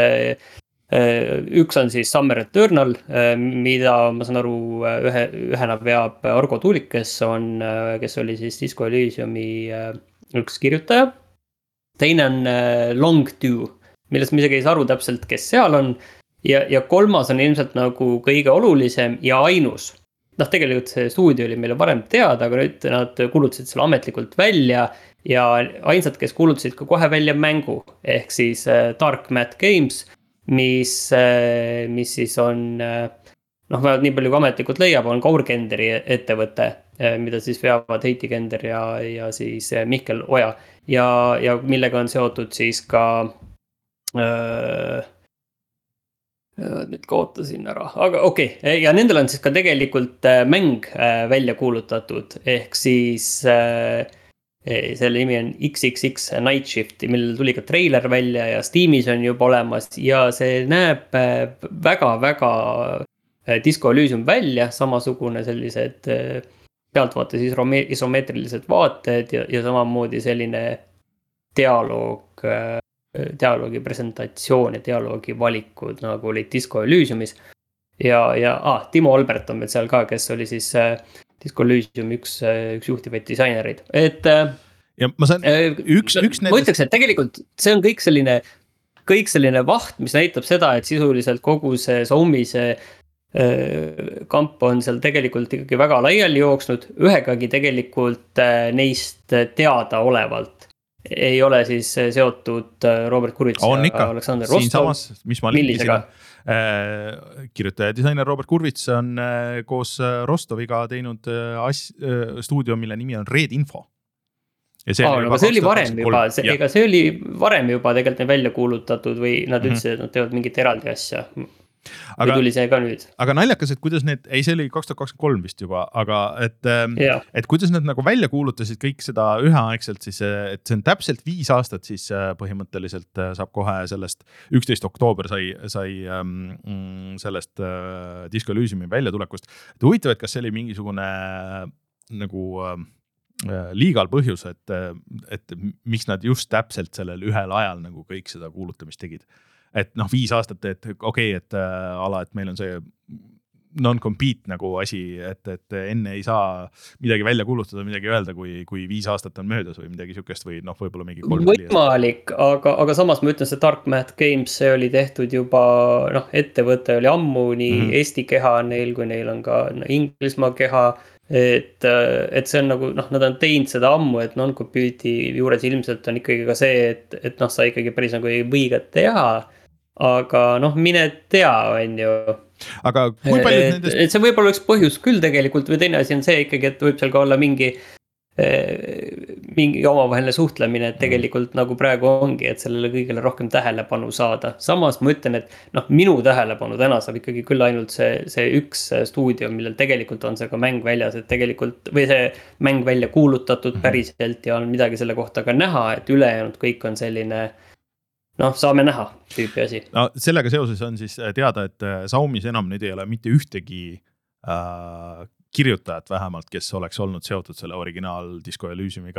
[SPEAKER 2] Üks on siis Summer Eternal, mida ma saan aru ühe, ühena veab Argo Tuulik, kes on, kes oli siis Disco Elysiumi üks kirjutaja. Teine on Long Two, millest ma isegi ei saa aru täpselt, kes seal on. Ja, ja kolmas on ilmselt nagu kõige olulisem ja ainus. Noh, tegelikult see stuudio oli meile varem teada, aga nüüd nad kuulutasid selle ametlikult välja ja ainsad, kes kuulutasid ka kohe välja mängu, ehk siis Dark Matter Games, mis, mis siis on, noh, nii palju kui ametlikult leiab, on Kaur-Kenderi ettevõte, mida siis veavad Heiti Kender ja, ja siis Mihkel Oja ja, ja millega on seotud siis ka äh, nüüd kaotasin ära, aga okei okay. Ja nendel on siis ka tegelikult mäng välja kuulutatud, ehk siis äh, selle nimi on X X X Night Shift, millel tuli ka treiler välja ja Steamis on juba olemas ja see näeb väga-väga Disco Elysium välja, samasugune sellised pealtvaates isomeetrilised vaated ja, ja samamoodi selline dialoog dialoogi presentatsioon ja dialoogi valikud, nagu olid Disco Elysiumis. Ja, ja ah, Timo Albert on meil seal ka, kes oli siis äh, Disco Elysium üks, üks juhtivaid disainereid. Et äh,
[SPEAKER 1] ja ma saan, üks, üks
[SPEAKER 2] ma ütleks, et tegelikult see on kõik selline, kõik selline vaht, mis näitab seda, et sisuliselt kogu see Xiaomi see äh, kamp on seal tegelikult ikkagi väga laiali jooksnud, ühegagi tegelikult äh, neist teada olevalt ei ole siis seotud Robert Kurvits
[SPEAKER 1] on ja ikka.
[SPEAKER 2] Aleksander Rostov.
[SPEAKER 1] Siinsamas, mis ma linkisin, äh, kirjutaja disainer Robert Kurvits on äh, koos Rostoviga teinud äh, as, äh, stuudio, mille nimi on Red Info. Ja see,
[SPEAKER 2] Aa, no, see oli varem juba, see, ega see oli varem juba tegelikult välja kuulutatud või nad mm-hmm. ütlesid, et nad teevad mingit eraldi asja. Aga, või tuli see ka nüüd?
[SPEAKER 1] Aga naljakas, et kuidas need, ei see oli kaks tuhat kakskümmend kolm vist juba, aga et,
[SPEAKER 2] yeah.
[SPEAKER 1] et kuidas nad nagu välja kuulutasid kõik seda üheaegselt siis, et see on täpselt viis aastat siis põhimõtteliselt saab kohe sellest üksteist oktoober sai, sai mm, sellest äh, Disco Elysiumi väljatulekust. Et huvitav, et kas see oli mingisugune nagu äh, liigal põhjus, et, et miks nad just täpselt sellel ühel ajal nagu kõik seda kuulutamist tegid. Et noh, viis aastat, et okei, okay, et äh, ala, et meil on see non-compete nagu asi, et, et enne ei saa midagi välja kuulutada, midagi öelda, kui, kui viis aastat on möödas või midagi sükest või noh, võib-olla mingi kolm.
[SPEAKER 2] Võimalik, aga, aga samas ma ütlen, see Dark Math Games, see oli tehtud juba, noh, ettevõte oli ammu nii mm-hmm. Eesti keha neil, kui neil on ka no, Inglismaa keha, et, et see on nagu, noh, nad on teinud seda ammu, et non-compete'i juures ilmselt on ikkagi ka see, et, et noh, sa ikkagi päris nagu ei või ka teha. Aga noh, mine tea, on ju.
[SPEAKER 1] Aga kui paljud
[SPEAKER 2] et,
[SPEAKER 1] nendest...
[SPEAKER 2] et see võib olla üks põhjus küll tegelikult või teine asi on see ikkagi, et võib seal ka olla mingi mingi omavaheline suhtlemine, et tegelikult nagu praegu ongi, et sellele kõigele rohkem tähelepanu saada. Samas ma ütlen, et noh, minu tähelepanu täna saab ikkagi küll ainult see, see üks stuudio, millel tegelikult on see ka mäng väljas, et tegelikult või see mäng välja kuulutatud päriselt ja on midagi selle kohta ka näha, et ülejäänud kõik on selline noh, saame näha tüüpi asi.
[SPEAKER 1] No, sellega seoses on siis teada, et Xiaomis enam nüüd ei ole mitte ühtegi äh, kirjutajat vähemalt, kes oleks olnud seotud selle originaal Disco Elysiumiga.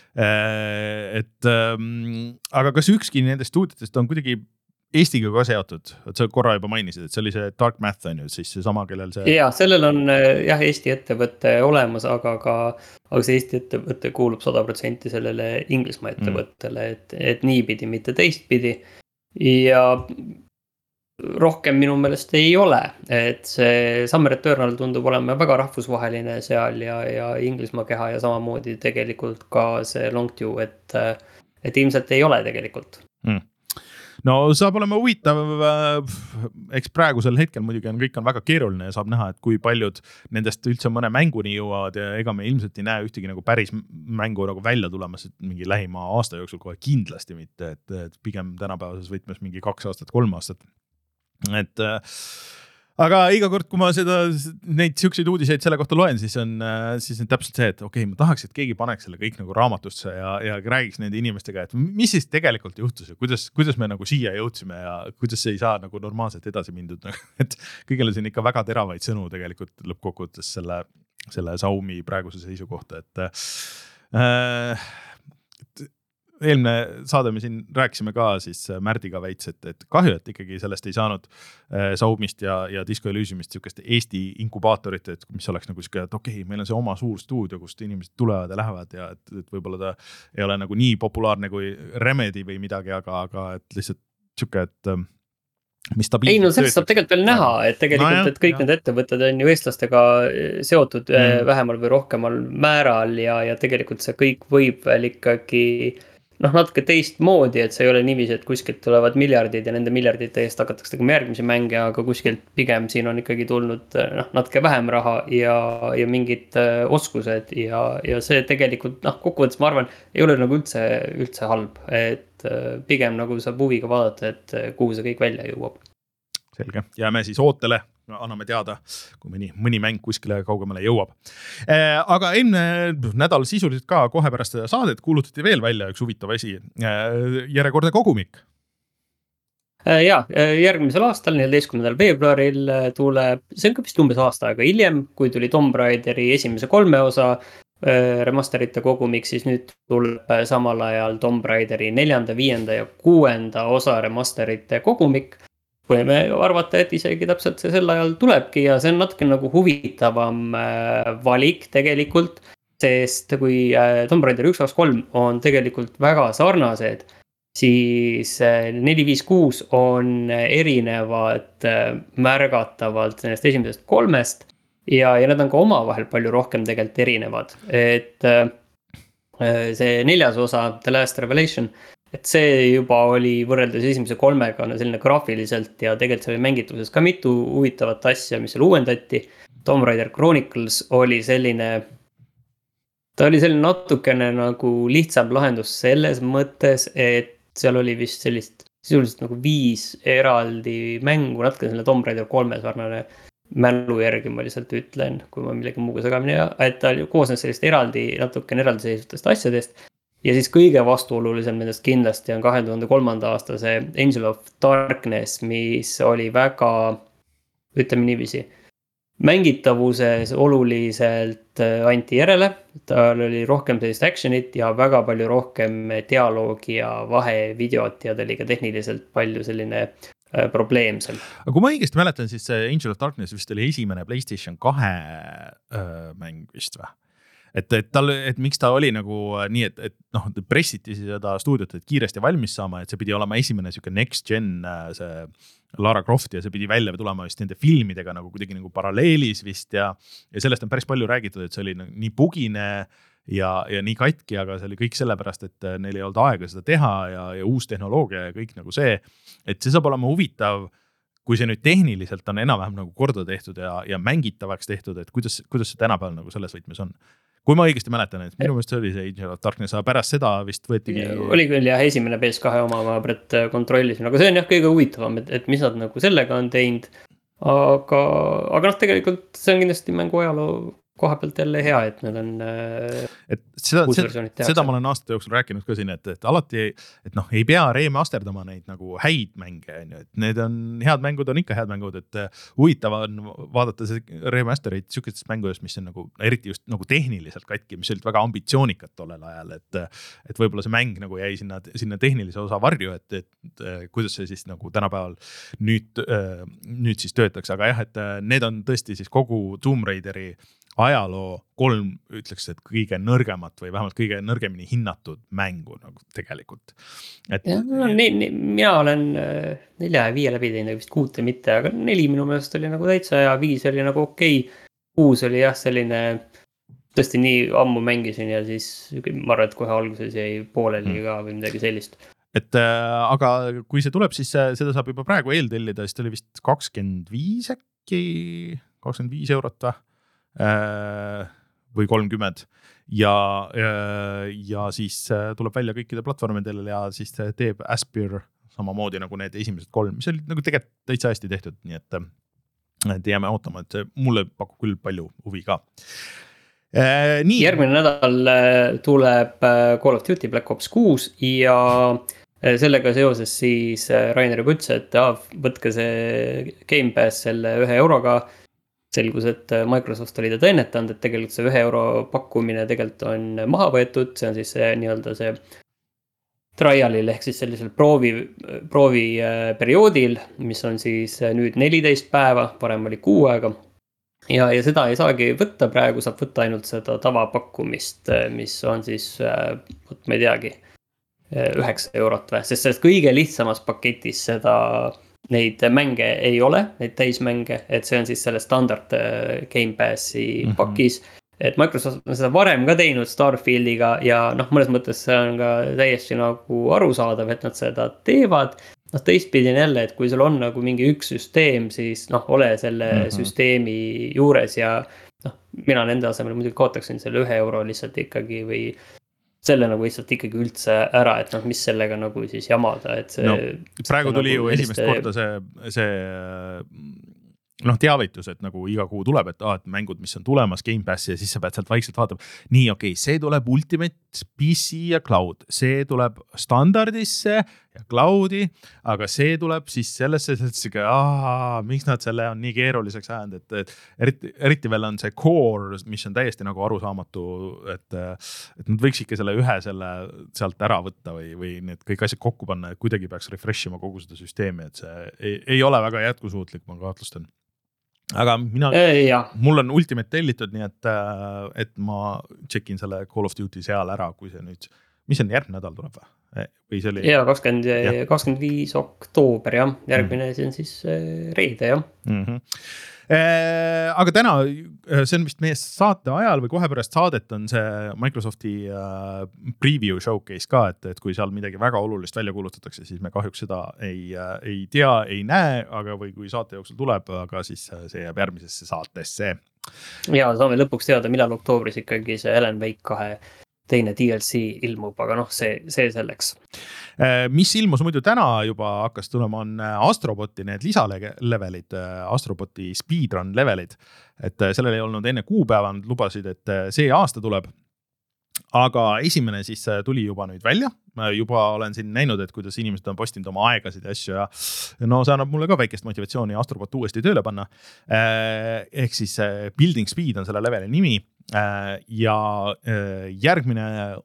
[SPEAKER 1] Äh, et, ähm, aga kas ükski nendest stuudiotest on kuidagi Eestiga ka seotud? Et sa korra juba mainisid, et see oli see Dark Math on ju, siis see sama, kellel see...
[SPEAKER 2] Ja, sellel on jah, Eesti ettevõtte olemas, aga ka aga see Eesti ettevõtte kuulub sada protsenti sellele Inglismaa ettevõttele, et, et niipidi, mitte teistpidi. Ja rohkem minu meelest ei ole, et see Summer Eternal tundub olema väga rahvusvaheline seal ja, ja Inglismaa keha ja samamoodi tegelikult ka see Longview, et, et ilmselt ei ole tegelikult.
[SPEAKER 1] Mm. No saab olema huvitav, eks praegusel hetkel muidugi on kõik on väga keeruline ja saab näha, et kui paljud nendest üldse mõne mänguni jõuavad ja ega me ilmselt ei näe ühtegi nagu päris mängu nagu välja tulemas, et mingi lähima aasta jooksul kohe kindlasti mitte, et, et pigem tänapäevases võtmes mingi kaks aastat, kolm aastat. Et aga iga kord, kui ma seda, neid siukseid uudiseid selle kohta loen, siis on, siis on täpselt see, et okei, okay, ma tahaks, et keegi paneks selle kõik nagu raamatusse ja, ja räägiks nende inimestega, et mis siis tegelikult juhtus ja kuidas, kuidas me nagu siia jõudsime ja kuidas see ei saa nagu normaalselt edasi mindud. Et kõigele siin ikka väga teravaid sõnu tegelikult lõppkokkuvõttes selle, selle Xiaomi praeguse seisu kohta, et äh, eelmine saade me siin rääkisime ka siis Märdiga veits, et, et kahju, et ikkagi sellest ei saanud äh, Xiaomist ja, ja Disco Elysiumist siukest Eesti inkubaatorit, et mis oleks nagu siuke, et okei, okay, meil on see oma suur stuudio, kust inimesed tulevad ja lähevad ja et, et võib-olla ta ei ole nagu nii populaarne kui Remedy või midagi, aga, aga et lihtsalt siuke, et mis stabiilselt
[SPEAKER 2] ei no sellest saab tegelikult veel näha, et tegelikult, no, jah, et kõik jah. Need ettevõtted on ju eestlastega seotud mm. vähemal või rohkemal määral ja, ja tegelikult see kõik võib veel ikkagi noh, natuke teistmoodi, et see ei ole niiviisi, et kuskilt tulevad miljardid ja nende miljardite eest hakatakse tegema järgmisi mänge, aga kuskilt pigem siin on ikkagi tulnud noh, natuke vähem raha ja, ja mingid äh, oskused ja, ja see tegelikult noh, kokkuvõttes ma arvan, ei ole nagu üldse, üldse halb, et äh, pigem nagu saab huviga vaadata, et kuhu see kõik välja jõuab.
[SPEAKER 1] selge, jääme siis ootele, anname teada, kui mõni, mõni mäng kuskile kaugemale jõuab. Aga eelmine nädal sisuliselt ka kohe pärast seda saadet kuulutati veel välja üks huvitav asi, järjekordne kogumik.
[SPEAKER 2] Ja, järgmisel aastal, neljateistkümnendal veebruaril tuleb, see on ka vist umbes aasta aega hiljem, kui tuli Tomb Raideri esimese kolme osa remasterite kogumik, siis nüüd tuleb samal ajal Tomb Raideri neljanda, viienda ja kuuenda osa remasterite kogumik. Võime arvata, et isegi täpselt see sel ajal tulebki ja see on natuke nagu huvitavam valik tegelikult, sest kui Tomb Raider üks, kaks, kolm on tegelikult väga sarnased, siis neli, viis, kuus on erinevad märgatavalt nendest esimesest kolmest ja, ja need on ka omavahel palju rohkem tegelikult erinevad. Et see neljas osa, The Last Revelation, et see juba oli võrreldes esimese kolmega selline graafiliselt ja tegelikult see oli mängituses ka mitu huvitavat asja, mis seal uuendati. Tomb Raider Chronicles oli selline, ta oli selline natukene nagu lihtsam lahendus selles mõttes, et seal oli vist sellist sisuliselt nagu viis eraldi mängu, natuke selle Tomb Raider kolme sarnane mälu järgi ma lihtsalt ütlen, kui ma millegi muuga segamini, et ta koosnes sellist eraldi, natukene eraldiseisvutest asjadest. Ja siis kõige vastuolulisem nendest kindlasti on kahe tuhande kolmanda aasta see Angel of Darkness, mis oli väga, ütleme niiviisi, mängitavuses oluliselt anti järele. Tal oli rohkem sellist actionit ja väga palju rohkem dialoogi ja vahevideot ja ta oli ka tehniliselt palju selline probleemsel.
[SPEAKER 1] Aga kui ma õigesti mäletan, siis see Angel of Darkness vist oli esimene PlayStation kahe mäng vist või? Et, et, tal, et miks ta oli nagu nii, et, et noh, pressiti seda stuudiot, et kiiresti valmis saama, et see pidi olema esimene siuke next gen see Lara Croft ja see pidi välja tulema vist nende filmidega nagu kuidagi nagu paralleelis vist ja, ja sellest on päris palju räägitud, et see oli nii bugine ja, ja nii katki, aga see oli kõik sellepärast, et neil ei olnud aega seda teha ja, ja uus tehnoloogia ja kõik nagu see, et see saab olema huvitav, kui see nüüd tehniliselt on enam-vähem nagu korda tehtud ja, ja mängitavaks tehtud, et kuidas, kuidas see tänapäeval nagu selles võtmes on. Kui ma õigesti mäletan, et minu meelest oli see Angel of Darkness, aga pärast seda vist võetigi...
[SPEAKER 2] Oli küll jah, esimene P S kahe oma ma Brett kontrollisin, aga see on jah kõige huvitavam, et, et mis nad nagu sellega on teinud. Aga, aga noh, tegelikult see on kindlasti mängu ajaloo koha pealt jälle hea, et need on
[SPEAKER 1] et seda, seda, seda ma olen aastate jooksul rääkinud ka siin, et, et alati et noh, ei pea remasterdama neid nagu häid mänge, et need on head mängud, on ikka head mängud, et huvitav on vaadata see remasterid sükestest mängudest, mis on nagu eriti just nagu tehniliselt katki, mis olid väga ambitsioonikat tollel ajal, et, et võib-olla see mäng nagu jäi sinna, sinna tehnilise osa varju, et, et kuidas see siis nagu tänapäeval nüüd, nüüd siis töötaks, aga jah, et need on tõesti siis kogu Tomb Raideri ajaloo kolm, ütleks, et kõige nõrgemat või vähemalt kõige nõrgemini hinnatud mängu nagu tegelikult. Et...
[SPEAKER 2] Ja, no, ne, ne, mina olen nelja ja viie läbi teinud, vist kuute mitte, aga neli minu meelest oli nagu täitsa ja viis oli nagu okei. Kuus oli jah selline, tõesti nii ammu mängisin ja siis ma arvan, et kohe alguses jäi pooleli ka või midagi sellist.
[SPEAKER 1] Et äh, aga kui see tuleb, siis seda saab juba praegu eeltellida, siis ta oli vist kakskümmend viis äkki, kakskümmend viis eurot või? või kolmkümmend ja, ja, ja siis tuleb välja kõikide platvormidel ja siis teeb Aspyr samamoodi nagu need esimesed kolm, mis olid nagu tegelikult täitsa hästi tehtud, nii et, et jääme ootama, et mulle pakub küll palju huvi ka. Nii.
[SPEAKER 2] Järgmine nädal tuleb Call of Duty Black Ops kuus ja sellega seoses siis Rainer juba ütles, et ah, võtke see Game Pass selle ühe euroga. Selgus, et Microsoft oli ta tõennetanud, et tegelikult see ühe euro pakkumine tegelikult on maha võetud, see on siis see nii-öelda see trialil ehk siis sellisel proovi, proovi perioodil, mis on siis nüüd neliteist päeva, varem oli kuu aega. Ja, ja seda ei saagi võtta, praegu saab võtta ainult seda tavapakkumist, mis on siis, ma ei teagi, üheksa eurot või, sest sellest kõige lihtsamas paketis seda... Neid mänge ei ole, neid täismänge, et see on siis selle standard Game Passi mm-hmm. pakis. Et Microsoft on seda varem ka teinud Starfieldiga ja noh, mõnes mõttes see on ka täiesti nagu arusaadav, et nad seda teevad. Noh, teistpidi on jälle, et kui sul on nagu mingi üks süsteem, siis noh, ole selle mm-hmm. süsteemi juures ja noh, mina nende asemel muidugi kootaksin selle ühe euro lihtsalt ikkagi või selle nagu lihtsalt ikkagi üldse ära, et noh, mis sellega nagu siis jamada, et see
[SPEAKER 1] no, praegu tuli
[SPEAKER 2] nagu
[SPEAKER 1] ju esimest selliste... korda see, see noh, teavitus, et nagu iga kuu tuleb, et, ah, et mängud, mis on tulemas Game Passi ja siis sa pead sealt vaikselt vaatama. Nii, okei, okay, see tuleb Ultimate P C ja Cloud, see tuleb standardisse ja Cloudi, aga see tuleb siis sellesse, sellesse, aah, miks nad selle on nii keeruliseks ajanud, et, et eriti, eriti veel on see core, mis on täiesti nagu arusaamatu, et, et nad võiks ikka selle ühe selle sealt ära võtta või, või need kõik asjad kokku panna, et kuidagi peaks refresh ima kogu seda süsteemi, et see ei, ei ole väga jätkusuutlik, ma kahtlustan. Aga mina,
[SPEAKER 2] e,
[SPEAKER 1] mul on Ultimate tellitud, nii et, et ma tšekin selle Call of Duty seal ära, kui see nüüd, mis on järgmine nädal tuleb või? Või see oli?
[SPEAKER 2] Ja kakskümmend, kakskümmend viis oktoober, jah. Järgmine mm. see on siis reede, jah.
[SPEAKER 1] Mm-hmm. Eh, aga täna, see on vist meie saate ajal või kohe pärast saadet on see Microsofti uh, preview showcase ka, et, et kui seal midagi väga olulist välja kuulutatakse, siis me kahjuks seda ei, uh, ei tea, ei näe, aga või kui saate jooksul tuleb, aga siis see jääb järgmisesse saatesse.
[SPEAKER 2] Ja saame lõpuks teada, millal oktoobris ikkagi see Alan Wake kahe teine D L C ilmub, aga noh, see, see selleks.
[SPEAKER 1] Mis ilmus muidu täna juba hakkas tulema, on Astroboti need lisalevelid, Astroboti speedrun levelid, et sellel ei olnud enne kuupäeva, nad lubasid, et see aasta tuleb. Aga esimene siis tuli juba nüüd välja, ma juba olen siin näinud, et kuidas inimesed on postinud oma aegasid ja asju ja no see annab mulle ka väikest motivatsiooni Astrobot uuesti tööle panna. Ehk siis Building Speed on selle leveli nimi ja järgmine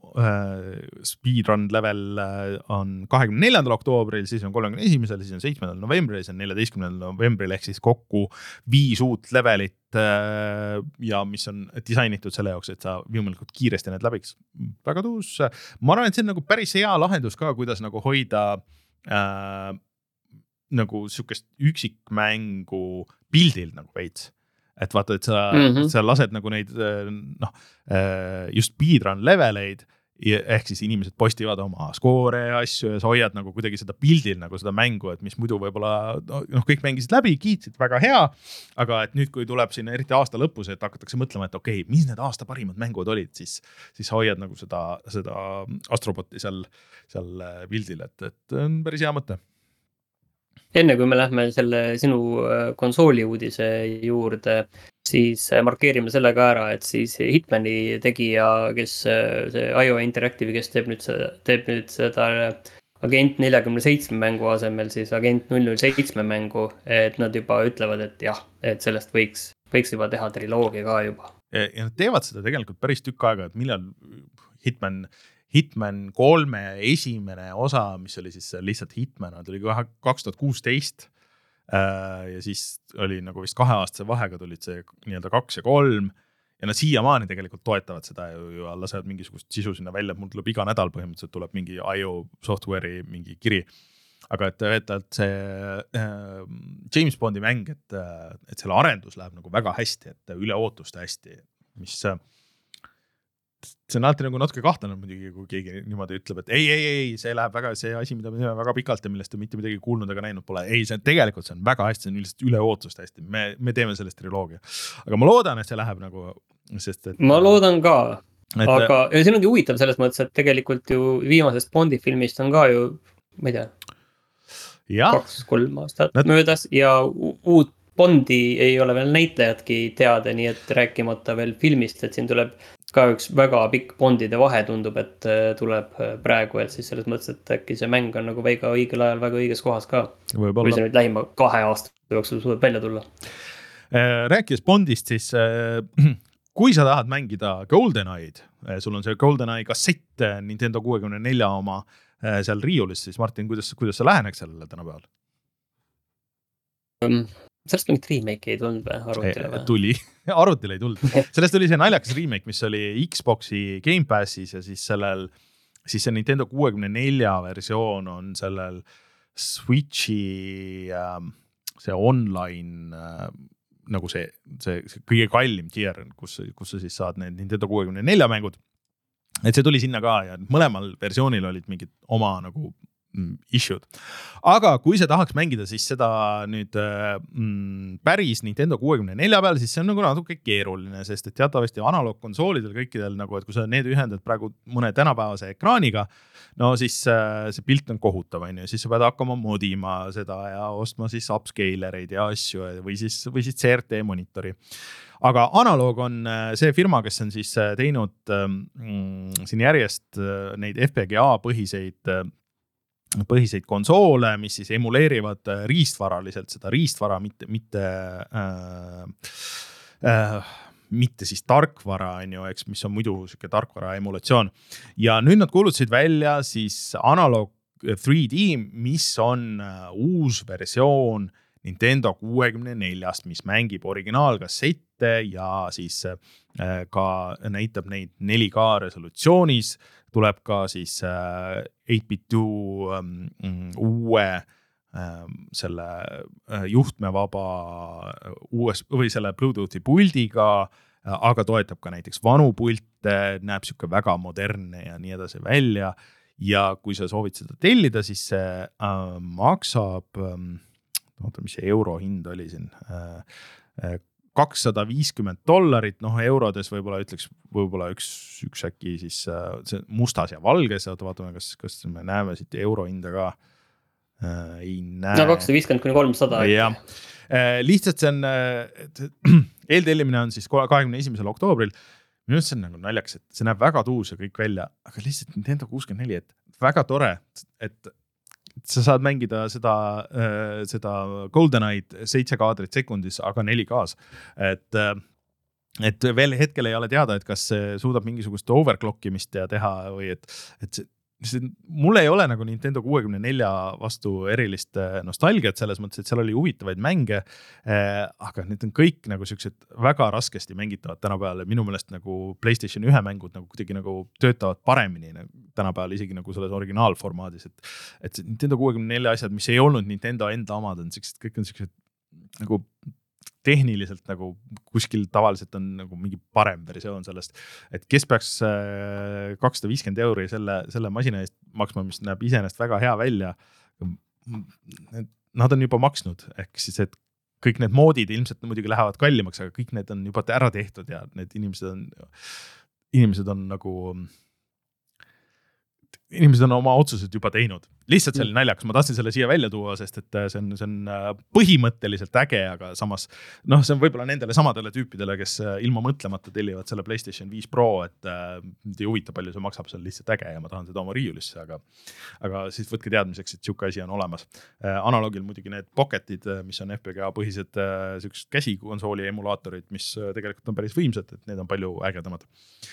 [SPEAKER 1] speedrun level on kahekümne neljandal oktoobril, siis on kolmekümne esimesel, siis on seitsmendal novembril, siis on neljateistkümnendal novembril ehk siis kokku viis uut levelit ja mis on disainitud selle jaoks, et sa võimalikult kiiresti need läbiks. Väga tuus. Ma arvan, et see on nagu päris hea lahendus ka, kuidas nagu hoida äh, nagu sükest üksikmängu pildil nagu veits. Et vaata, et sa, mm-hmm. sa lased nagu neid noh, just speedrun leveleid, ehk siis inimesed postivad oma skoore ja asju ja sa hoiad nagu kuidagi seda pildil nagu seda mängu, et mis muidu võib-olla noh, kõik mängisid läbi, kiitsid väga hea, aga et nüüd, kui tuleb siin eriti aasta lõpus, et hakatakse mõtlema, et okei, okay, mis need aasta parimad mängud olid, siis, siis hoiad nagu seda, seda Astroboti seal, seal pildil, et, et on päris hea mõte.
[SPEAKER 2] Enne kui me lähme selle sinu konsooli uudise juurde, siis markeerime selle ka ära, et siis Hitmani tegija, kes see I O Interactive, kes teeb nüüd, teeb nüüd seda Agent nelikümmend seitse mängu asemel, siis Agent null null seitse mängu, et nad juba ütlevad, et jah, et sellest võiks, võiks juba teha triloogia ka juba.
[SPEAKER 1] Ja nad teevad seda tegelikult päris tükk aega, et millal Hitman, Hitman kolme esimene osa, mis oli siis lihtsalt Hitman, tuli kaks tuhat kuusteist ja siis oli nagu vist kaheaastase vahega tulid see nii-öelda kaks ja kolm ja nad siiamaani tegelikult toetavad seda ju ja lasevad mingisugust sisu sinna välja, mul tuleb iga nädal põhimõtteliselt tuleb mingi I O software'i mingi kiri, aga et, et, et see äh, James Bondi mäng, et, et selle arendus läheb nagu väga hästi, et üle ootuste hästi, mis see on alati nagu natuke kahtlane muidugi, kui keegi niimoodi ütleb, et ei, ei, ei, see läheb väga, see asi, mida me teeme väga pikalt ja millest te mitte midagi kuulnud ega näinud pole. Ei, see tegelikult see on väga hästi, see on lihtsalt üle ootust hästi. Me, me teeme sellest triloogia. Aga ma loodan, et see läheb nagu, sest et...
[SPEAKER 2] Ma loodan ka, et... aga ja see ongi huvitav selles mõttes, et tegelikult ju viimasest Bondi filmist on ka ju, ma ei tea, ja. kaks, kolm aastat Nad... möödas ja uut Bondi ei ole veel näitlejatki teada, nii et rääkimata veel filmist, et siin tuleb ka üks väga pikk Bondide vahe tundub, et tuleb praegu, et siis selles mõttes, et äkki see mäng on nagu väga õigel ajal, väga õiges kohas ka.
[SPEAKER 1] Võibolla.
[SPEAKER 2] Kui see nüüd lähima kahe aasta jooksul suudab välja tulla.
[SPEAKER 1] Rääkides Bondist, siis kui sa tahad mängida GoldenEye'd, sul on see GoldenEye kassett Nintendo kuuekümne nelja oma seal riiulis, siis Martin, kuidas, kuidas sa läheneks sellele tänapäeval?
[SPEAKER 2] Um. Sellest mingit remake ei tulnud või arvutile või?
[SPEAKER 1] Tuli, arvutile ei tulnud. Sellest oli see naljakas remake, mis oli Xboxi Game Passis ja siis sellel, siis see Nintendo kuuekümne nelja versioon on sellel Switchi see online nagu see, see, see kõige kallim tier, kus, kus sa siis saad need Nintendo kuuekümne nelja mängud. Et see tuli sinna ka ja mõlemal versioonil olid mingid oma nagu issued. Aga kui sa tahaks mängida siis seda nüüd mm, päris Nintendo kuuekümne nelja peal, siis see on nagu natuke keeruline, sest et teatavasti analoogkonsoolidel kõikidel nagu, et kui sa need ühendad praegu mõne tänapäevase ekraaniga, no siis see pilt on kohutav, on ju, siis sa pead hakkama modima seda ja ostma siis upscalereid ja asju või siis, või siis C R T monitori. Aga Analoog on see firma, kes on siis teinud mm, siin järjest neid F P G A põhiseid põhiseid konsoole, mis siis emuleerivad riistvaraliselt seda riistvara, mitte, mitte, äh, äh, mitte siis tarkvara, on ju, eks, mis on muidu siuke tarkvara emulatsioon. Ja nüüd nad kuulutasid välja siis Analog three D, mis on uus versioon Nintendo kuuekümne neljast, mis mängib originaalkassette ja siis ka näitab neid neli K resolutsioonis, tuleb ka siis eight bit two um, uue um, selle juhtmevaba uues või selle Bluetoothi puldiga, aga toetab ka näiteks vanu pilte, näeb siuke väga modernne ja nii edasi välja. Ja kui sa soovid seda tellida, siis see uh, maksab um, oota, mis see euro hind oli siin, kakssada viiskümmend dollarit, noh eurodes võib-olla ütleks, võib-olla üks, üks äkki siis see mustas ja valges, oota vaatame, kas, kas me näeme siit euro hinda ka, ei näe.
[SPEAKER 2] No kakssada viiskümmend kuni kolmsada.
[SPEAKER 1] Jah, lihtsalt see on, eeltellimine on siis kahekümne esimesel oktoobril, minu arust see on nagu naljaks, et see näeb väga tuus ja kõik välja, aga lihtsalt Nintendo kuuskümmend neli, et väga tore, et sa saad mängida seda, seda GoldenEye seitse kaadrit sekundis, aga neli K-s. Et, et veel hetkel ei ole teada, et kas see suudab mingisugust overclockimist ja teha või et, et see, see, mul ei ole nagu Nintendo kuuekümne nelja vastu erilist nostalgiat selles mõttes, et seal oli huvitavaid mänge, aga need on kõik nagu sellised väga raskesti mängitavad tänapäeval. Minu meelest nagu PlayStation üks mängud nagu kuidagi nagu töötavad paremini nagu tänapäeval isegi nagu selles originaalformaadis, et, et Nintendo kuuekümne nelja asjad, mis ei olnud Nintendo enda omad, on sellised, kõik on sellised nagu tehniliselt nagu kuskil tavaliselt on nagu mingi parem versioon sellest, et kes peaks kakssada viiskümmend euri selle, selle masina eest maksma, mis näeb iseenesest väga hea välja. Nad on juba maksnud, ehk siis, et kõik need moodid ilmselt muidugi lähevad kallimaks, aga kõik need on juba ära tehtud ja need inimesed on, inimesed on nagu inimesed on oma otsused juba teinud. Lihtsalt see oli naljakas, ma tahtsin selle siia välja tuua, sest et see on, see on põhimõtteliselt äge, aga samas noh, see on võib-olla nendele samadele tüüpidele, kes ilma mõtlemata tellivad selle PlayStation viis Pro, et ei huvita palju see maksab, see on lihtsalt äge ja ma tahan seda oma riiulisse, aga, aga siis võtke teadmiseks, et siuke asi on olemas. Analoogil muidugi need pocketid, mis on F P G A põhised siuksed käsikonsooli emulaatorid, mis tegelikult on päris võimsad, et need on palju ägedamad.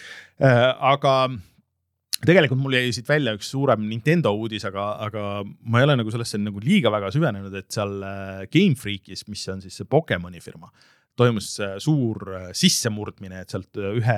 [SPEAKER 1] Aga tegelikult mul jäi siit välja üks suurem Nintendo uudis, aga, aga ma ei ole nagu sellesse nagu liiga väga süvenenud, et seal Game Freakis, mis on siis see Pokemoni firma, toimus suur sissemurdmine, et sealt ühe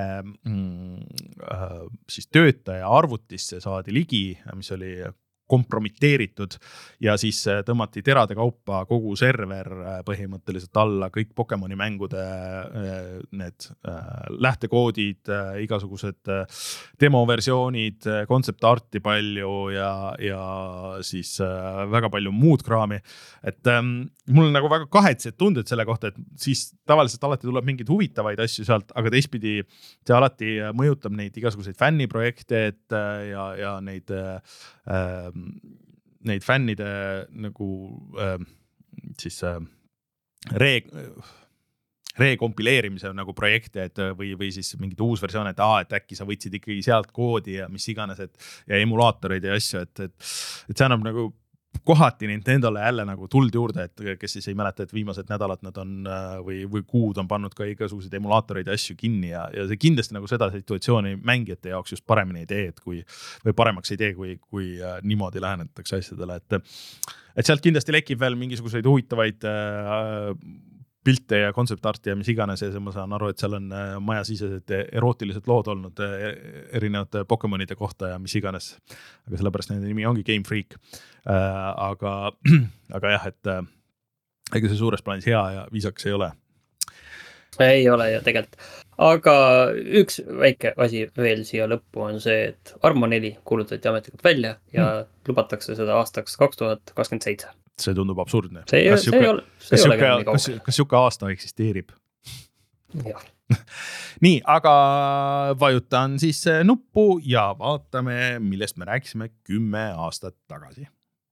[SPEAKER 1] mm, siis töötaja arvutisse saadi ligi, mis oli kompromiteeritud ja siis tõmmati terade kaupa kogu server põhimõtteliselt alla, kõik Pokemoni mängude need lähtekoodid, igasugused demoversioonid, kontseptarti palju ja, ja siis väga palju muud kraami. Et ähm, mul on nagu väga kahetsed tunded selle kohta, et siis tavaliselt alati tuleb mingeid huvitavaid asju sealt, aga teistpidi see alati mõjutab neid igasuguseid fänniprojekte et, ja, ja neid äh, neid fännide nagu äh, siis äh, re, rekompileerimise nagu projekte, et või, või siis mingid uus versioon, et, aa, et äkki sa võtsid ikkagi sealt koodi ja mis iganes, et ja emulaatoreid ja asju, et, et, et see annab nagu kohati Nintendole jälle nagu tuld juurde, et kes siis ei mäleta, et viimased nädalad nad on või, või kuud on pannud ka igasuguseid emulaatoreid ja asju kinni ja, ja see kindlasti nagu seda situatsiooni mängijate jaoks just paremini ei tee, et kui, või paremaks ei tee, kui, kui niimoodi lähenetakse asjadele, et, et sealt kindlasti lekib veel mingisuguseid huvitavaid äh, pilte ja kontseptarti ja mis iganes ja ma saan aru, et seal on majasisesed erootilised lood olnud erinevate Pokemonide kohta ja mis iganes. Aga sellepärast nende nimi ongi Game Freak. Aga, aga jah, et ega see suures plaanis hea ja viisaks ei ole.
[SPEAKER 2] Ei ole ja tegelikult. aga üks väike asi veel siia lõppu on see, et Arma neli kuulutati ametlikult välja ja hmm. lubatakse seda aastaks kaks tuhat kakskümmend seitse.
[SPEAKER 1] See tundub absurdne.
[SPEAKER 2] See,
[SPEAKER 1] kas
[SPEAKER 2] see ei ole, see ei ole ka nii
[SPEAKER 1] kaugel. Kas siuke aasta eksisteerib?
[SPEAKER 2] Jah.
[SPEAKER 1] Nii, aga vajutan siis nuppu ja vaatame, millest me rääkisime kümme aastat tagasi.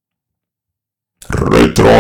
[SPEAKER 1] Retro!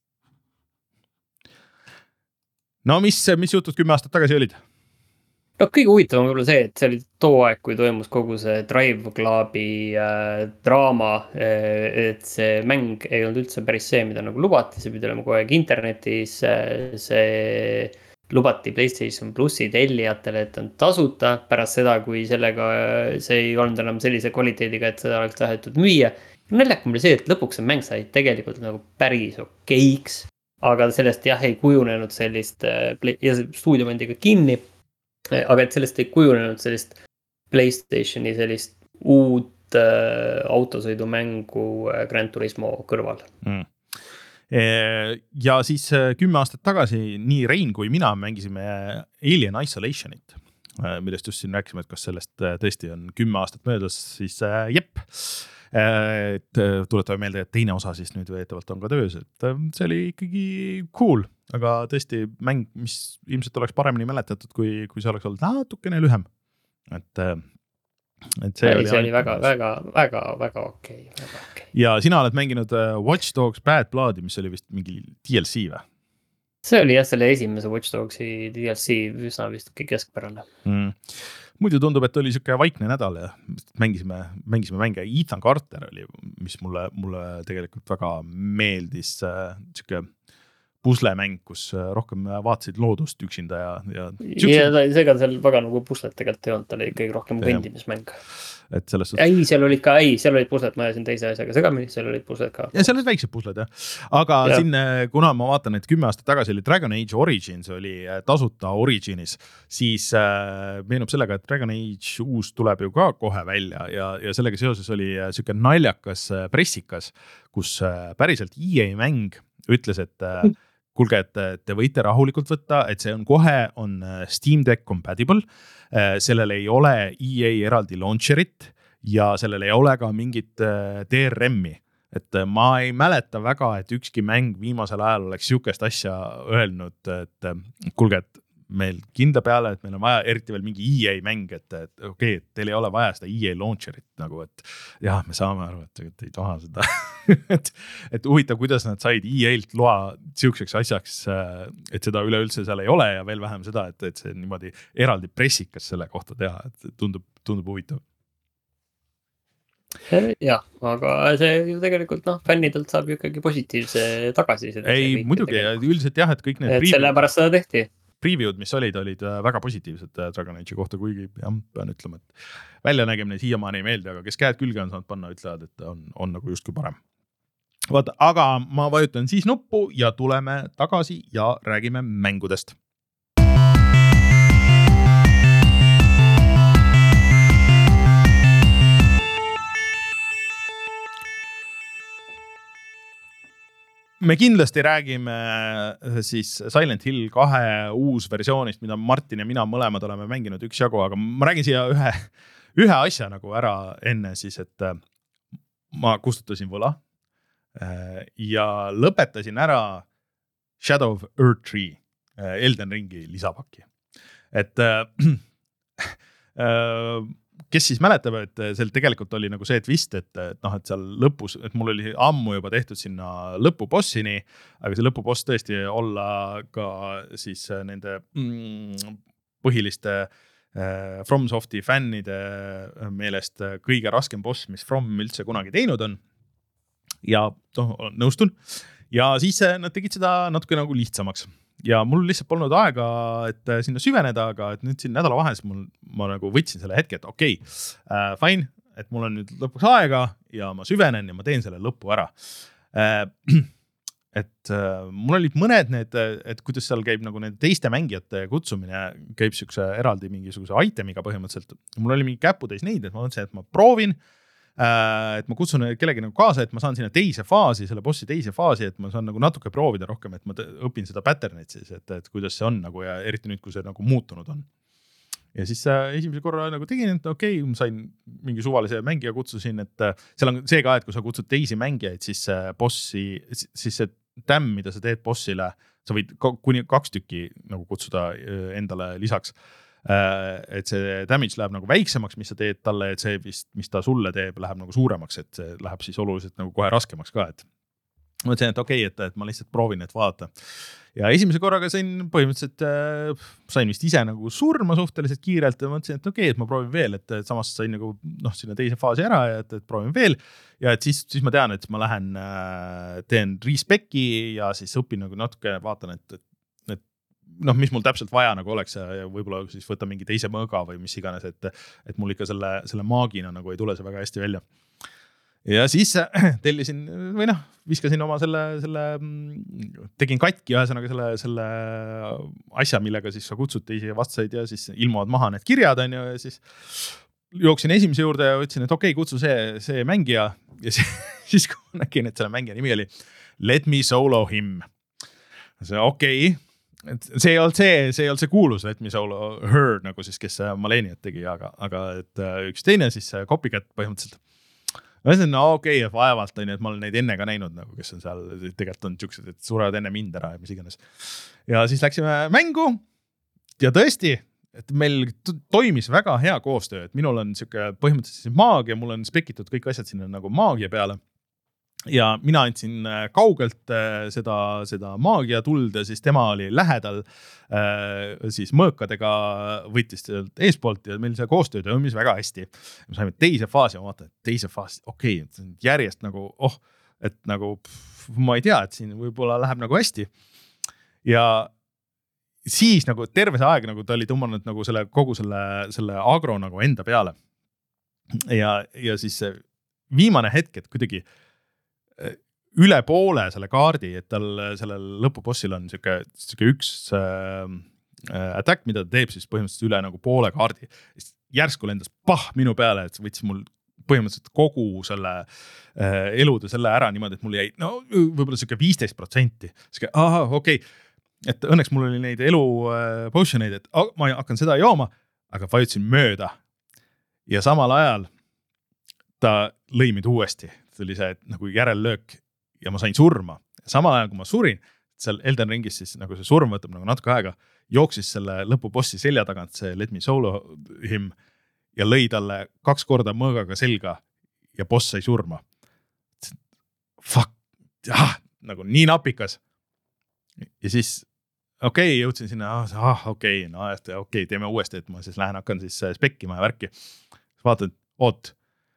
[SPEAKER 1] No mis, mis jutud kümme aastat tagasi olid?
[SPEAKER 2] No kõige huvitavam võib-olla see, et see oli too aeg, kui toimus kogu see Drive Clubi äh, draama, et see mäng ei olnud üldse päris see, mida nagu lubati, see pidi olema kogu aeg internetis, see lubati PlayStation Plussi tellijatele, et on tasuta pärast seda, kui sellega see ei olnud enam sellise kvaliteediga, et seda oleks tahetud müüa. Näljaka oli see, et lõpuks see mäng sai tegelikult nagu päris okeiks, aga sellest jah ei kujunenud sellist, ja stuudio pandi ka kinni, aga et sellest ei kujunenud sellist PlayStationi sellist uut äh, autosõidumängu äh, Gran Turismo kõrval.
[SPEAKER 1] Mm. Ja siis kümme aastat tagasi nii Rein kui mina mängisime Alien Isolationit, millest just siin rääkisime, et kas sellest tõesti on kümme aastat möödas, siis äh, jep. Et tuletame meelde, et teine osa siis nüüd veetavalt on ka töös, et see oli ikkagi cool, aga tõesti mäng, mis ilmselt oleks paremini mäletatud, kui, kui see oleks olnud natukene lühem. Et, et see,
[SPEAKER 2] see
[SPEAKER 1] oli,
[SPEAKER 2] oli väga, väga, väga, väga okei, väga okei.
[SPEAKER 1] Ja sina oled mänginud Watch Dogs Bad Bloodi, mis oli vist mingi D L C või?
[SPEAKER 2] See oli jah, selle esimese Watch Dogsi D L C üsna vist keskpärane.
[SPEAKER 1] Mm. Muidu tundub, et oli siuke vaikne nädal ja mängisime, mängisime mänge. Ethan Carter oli, mis mulle, mulle tegelikult väga meeldis äh, siuke puslemäng, kus rohkem vaatasid loodust üksinda ja, ja...
[SPEAKER 2] ja ta, seega seal väga nagu puslet tegelikult ei olnud, ta oli ikkagi rohkem kõndimismäng.
[SPEAKER 1] Et sellest...
[SPEAKER 2] ei, seal olid ka, ei, seal olid puslet, ma ajasin teise asjaga segamini, seal olid puslet ka.
[SPEAKER 1] Ja seal olid väiksed pusled, jah. Aga ja. Siin, kuna ma vaatan, et kümme aastat tagasi oli Dragon Age Origins, oli tasuta Originis, siis äh, meenub sellega, et Dragon Age uus tuleb ju ka kohe välja ja, ja sellega seoses oli siuke naljakas pressikas, kus päriselt E A mäng ütles, et äh, kuulge, et te võite rahulikult võtta, et see on kohe on Steam Deck compatible, sellel ei ole E A eraldi launcherit ja sellel ei ole ka mingit D R M-i. Et ma ei mäleta väga, et ükski mäng viimasel ajal oleks siukest asja öelnud, et kuulge, et meil kindla peale, et meil on vaja eriti veel mingi E A mäng, et, et okei, okay, et teil ei ole vaja seda E A launcherit nagu, et jah, me saame aru, et, et ei taha seda. et, et huvitav, kuidas nad said E A-lt loa siukseks asjaks, et seda üleüldse seal ei ole ja veel vähem seda, et, et see niimoodi eraldi pressikas selle kohta teha, et tundub, tundub huvitav.
[SPEAKER 2] Jah, aga see ju tegelikult noh, fännidelt saab ju ikkagi positiivse tagasi.
[SPEAKER 1] Ei, muidugi, üldiselt jah, et kõik need
[SPEAKER 2] et selle pärast seda tehti.
[SPEAKER 1] Preview'd, mis olid, olid väga positiivsed Dragon Age'i kohta, kuigi jah, pean ütlema, et väljanägemine siiamaani ei meeldi, aga kes käed külge on saanud panna, ütlevad, et on, on nagu justkui parem. Vaata, aga ma vajutan siis nuppu ja tuleme tagasi ja räägime mängudest. Me kindlasti räägime siis Silent Hill kahe uus versioonist, mida Martin ja mina mõlemad oleme mänginud üks jagu, aga ma räägin siia ühe, ühe asja nagu ära enne siis, et ma kustutasin võla ja lõpetasin ära Shadow of Erdtree Elden Ringi lisapaki. Et kes siis mäletab, et seal tegelikult oli nagu see twist, et, et noh, et seal lõpus, et mul oli ammu juba tehtud sinna lõpubossini, aga see lõpuboss tõesti olla ka siis nende mm, põhiliste äh, FromSofti fännide meelest kõige raskem boss, mis From üldse kunagi teinud on. Ja noh, nõustun. Ja siis nad tegid seda natuke nagu lihtsamaks. Ja mul lihtsalt polnud aega, et sinna süveneda, aga et nüüd siin nädala vahes mul, ma nagu võtsin selle hetke, et okei, okay, äh, fine, et mul on nüüd lõpuks aega ja ma süvenen ja ma teen selle lõpu ära. Äh, et äh, mul olid mõned need, et kuidas seal käib nagu nende teiste mängijate kutsumine, käib siukse eraldi mingisuguse itemiga põhimõtteliselt. Mul oli mingi käputäis neid, et ma mõtlesin, et ma proovin, et ma kutsun kellegi nagu kaasa, et ma saan sinna teise faasi, selle bossi teise faasi, et ma saan nagu natuke proovida rohkem, et ma õpin seda patternit siis, et, et kuidas see on nagu ja eriti nüüd, kui see nagu muutunud on. ja siis äh, esimese korra nagu tegin, et okei okay,, ma sain mingi suvalise mängija kutsusin, et äh, seal on see ka, et kui sa kutsud teisi mängijaid, siis äh, bossi, siis see tämm, mida sa teed bossile, sa võid kuni kaks tükki nagu kutsuda endale lisaks. Et see damage läheb nagu väiksemaks, mis sa teed talle, et see, mis ta sulle teeb, läheb nagu suuremaks, et see läheb siis oluliselt nagu kohe raskemaks ka, et ma mõtlesin, et okei, okay, et, et ma lihtsalt proovin, et vaadata. Ja esimese korraga sain põhimõtteliselt, äh, sain vist ise nagu surma suhteliselt kiirelt ja mõtlesin, et okei, okay, et ma proovin veel, et, et samas sain nagu noh, sinna teise faasi ära ja et, et proovin veel. Ja et siis, siis ma tean, et ma lähen, äh, teen respec'i ja siis õpin nagu natuke, vaatan, et, et, et noh, mis mul täpselt vaja nagu oleks ja, ja võib-olla siis võtta mingi teise mõõga või mis iganes, et, et mul ikka selle, selle maagina nagu ei tule see väga hästi välja. Ja siis tellisin või noh, viskasin oma selle, selle, tegin katki ühesõnaga selle, selle asja, millega siis sa kutsud teisi vastaseid ja siis ilmuvad maha need kirjad on ju ja siis jooksin esimese juurde ja ütlesin, et okei, okay, kutsu see, see mängija ja siis, siis kui nägin, et selle mängija nimi oli Let me solo him. See okei, okay. see ei olnud see, see ei olnud see kuulus Let me solo her nagu siis, kes Maleniat tegi, aga, aga et üks teine siis copycat põhimõtteliselt. Ma ütlesin, no okei, okay, vaevalt on, et ma olen neid enne ka näinud, nagu, kes on seal, tegelikult on tšuksed, et surevad enne mind ära ja mis iganes. Ja siis läksime mängu ja tõesti, et meil toimis väga hea koostöö, et minul on siuke põhimõtteliselt maagia, mul on spekitud kõik asjad sinna nagu maagia peale. Ja mina andsin kaugelt seda, seda maagia tuld ja siis tema oli lähedal siis mõõkadega võttis eespoolt ja meil see koostöö toimis väga hästi. Me saime teise faasi, ma vaatan, et teise faasi, okei, okay, järjest nagu, oh, et nagu pff, ma ei tea, et siin võib-olla läheb nagu hästi. Ja siis nagu terve see aeg nagu ta oli tõmmanud nagu selle, kogu selle, selle agro nagu enda peale. Ja, ja siis viimane hetk, et kuidagi üle poole selle kaardi, et tal sellel lõpubossil on siuke, siuke üks äh, attack, mida ta teeb siis põhimõtteliselt üle nagu poole kaardi. Järsku lendas pah minu peale, et võttis mul põhimõtteliselt kogu selle äh, elude selle ära niimoodi, et mul jäi no, võib-olla siuke viisteist protsenti. Siuke, aha, okei, okay. Et õnneks mul oli neid elu äh, potioneid, et oh, ma hakkan seda jooma, aga vajutsin mööda. Ja samal ajal ta lõi mind uuesti. See oli see nagu järellöök ja ma sain surma. Samal ajal, kui ma surin, seal Elden Ringis siis nagu see surm võtab nagu natuke aega, jooksis selle lõpubossi selja tagant see Let me solo him ja lõi talle kaks korda mõõgaga selga ja boss sai surma. Fuck, ah, nagu nii napikas. Ja siis, okei, okay, jõudsin sinna, ah, okei, okay, no okei, okay, teeme uuesti, et ma siis lähen, hakkan siis spekkima ja värki. Vaatad, oot,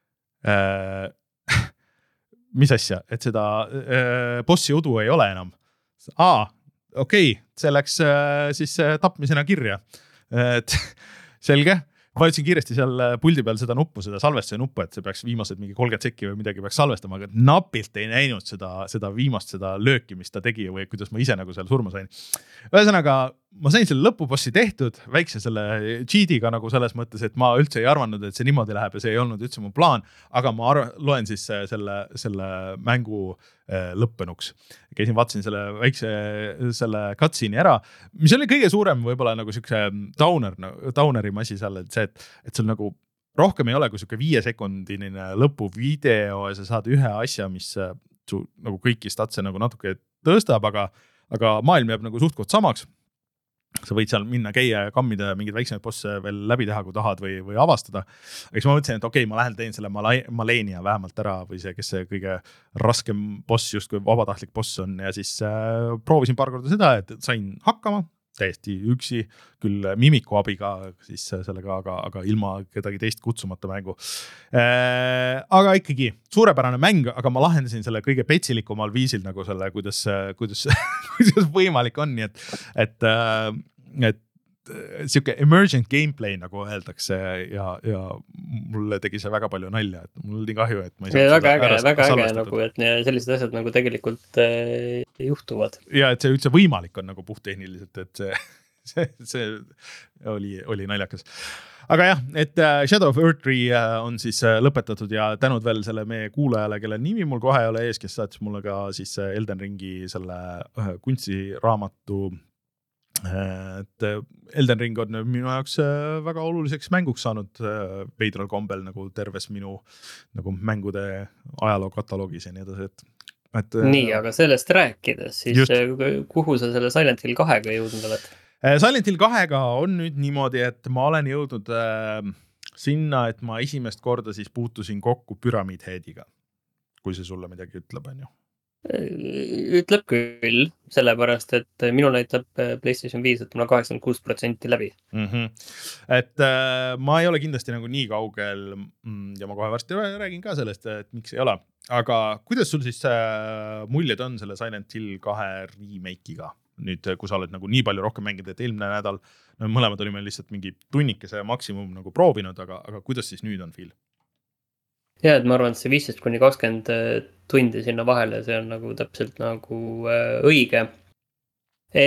[SPEAKER 1] äh, mis asja, et seda äh, bossi udu ei ole enam. Aa, okei, okay, see läks äh, siis äh, tapmisena kirja. Et selge, vajutsin kiiresti seal puldi peal seda nuppu, seda salvestuse nuppu, et see peaks viimased mingi kolmkümmend sekki või midagi peaks salvestama, aga napilt ei näinud seda, seda viimast, seda lööki, mis ta tegi või kuidas ma ise nagu seal surma sain. Ühesõnaga, ma sain selle lõpubossi tehtud väikse selle cheatiga nagu selles mõttes, et ma üldse ei arvanud, et see niimoodi läheb ja see ei olnud üldse mu plaan, aga ma arv, loen siis selle, selle mängu äh, lõppenuks. Käisin, vaatasin selle väikse selle cutscene'i ära, mis oli kõige suurem võib-olla nagu siukse downer, downeri masi seal, et see, et, et seal nagu rohkem ei ole kui siuke viiesekundine lõpuvideo ja sa saad ühe asja, mis su nagu kõiki statse nagu natuke tõstab, aga, aga maailm jääb nagu suhtkond samaks. Sa võid seal minna käia ja kammida ja mingid väiksemad bosse veel läbi teha, kui tahad või, või avastada. Aga siis ma mõtlesin, et okei, okay, ma lähen teen selle Malenia vähemalt ära või see, kes see kõige raskem boss, just kui vabatahtlik boss on. Ja siis äh, proovisin paar korda seda, et sain hakkama täiesti üksi, küll mimiku abiga siis sellega, aga, aga ilma kedagi teist kutsumata mängu. Äh, aga ikkagi suurepärane mäng, aga ma lahendasin selle kõige petsilikumal viisil nagu selle, kuidas, kuidas, kuidas võimalik on, nii et, et, et siuke emergent gameplay nagu öeldakse ja, ja mulle tegi see väga palju nalja, et mul oli kahju, et ma ei
[SPEAKER 2] saa väga äge, väga äge nagu, et sellised asjad nagu tegelikult äh, juhtuvad.
[SPEAKER 1] Ja et see üldse võimalik on nagu puhttehniliselt, et see, see, see oli, oli naljakas. Aga jah, et Shadow of Erdtree on siis lõpetatud ja tänud veel selle meie kuulajale, kelle nimi mul kohe ei ole ees, kes saatis mulle ka siis Elden Ringi selle kunstiraamatu et Elden Ring on minu jaoks väga oluliseks mänguks saanud veidral kombel nagu terves minu nagu mängude ajaloo kataloogis ja nii edasi, et, et
[SPEAKER 2] nii, aga sellest rääkides, siis
[SPEAKER 1] just.
[SPEAKER 2] Kuhu sa selle Silent Hill kahega jõudnud oled?
[SPEAKER 1] Silent Hill kahega on nüüd niimoodi, et ma olen jõudnud äh, sinna, et ma esimest korda siis puutusin kokku Pyramid Headiga, kui see sulle midagi ütleb, on ju?
[SPEAKER 2] Ütleb küll, sellepärast, et minu näitab PlayStation viis, et mul on kaheksakümmend kuus protsenti läbi.
[SPEAKER 1] Mm-hmm. Et äh, ma ei ole kindlasti nagu nii kaugel ja ma kohe varsti räägin ka sellest, et miks ei ole. Aga kuidas sul siis äh, muljed on selle Silent Hill kahe remake'iga? Nüüd, kui sa oled nagu nii palju rohkem mängida, et eelmine nädal no, mõlemad olime lihtsalt mingi tunnikese maksimum nagu proovinud, aga, aga kuidas siis nüüd on feel?
[SPEAKER 2] Ja, et ma arvan, et see viisteist kuni kakskümmend tundi sinna vahele, see on nagu täpselt nagu äh, õige. E,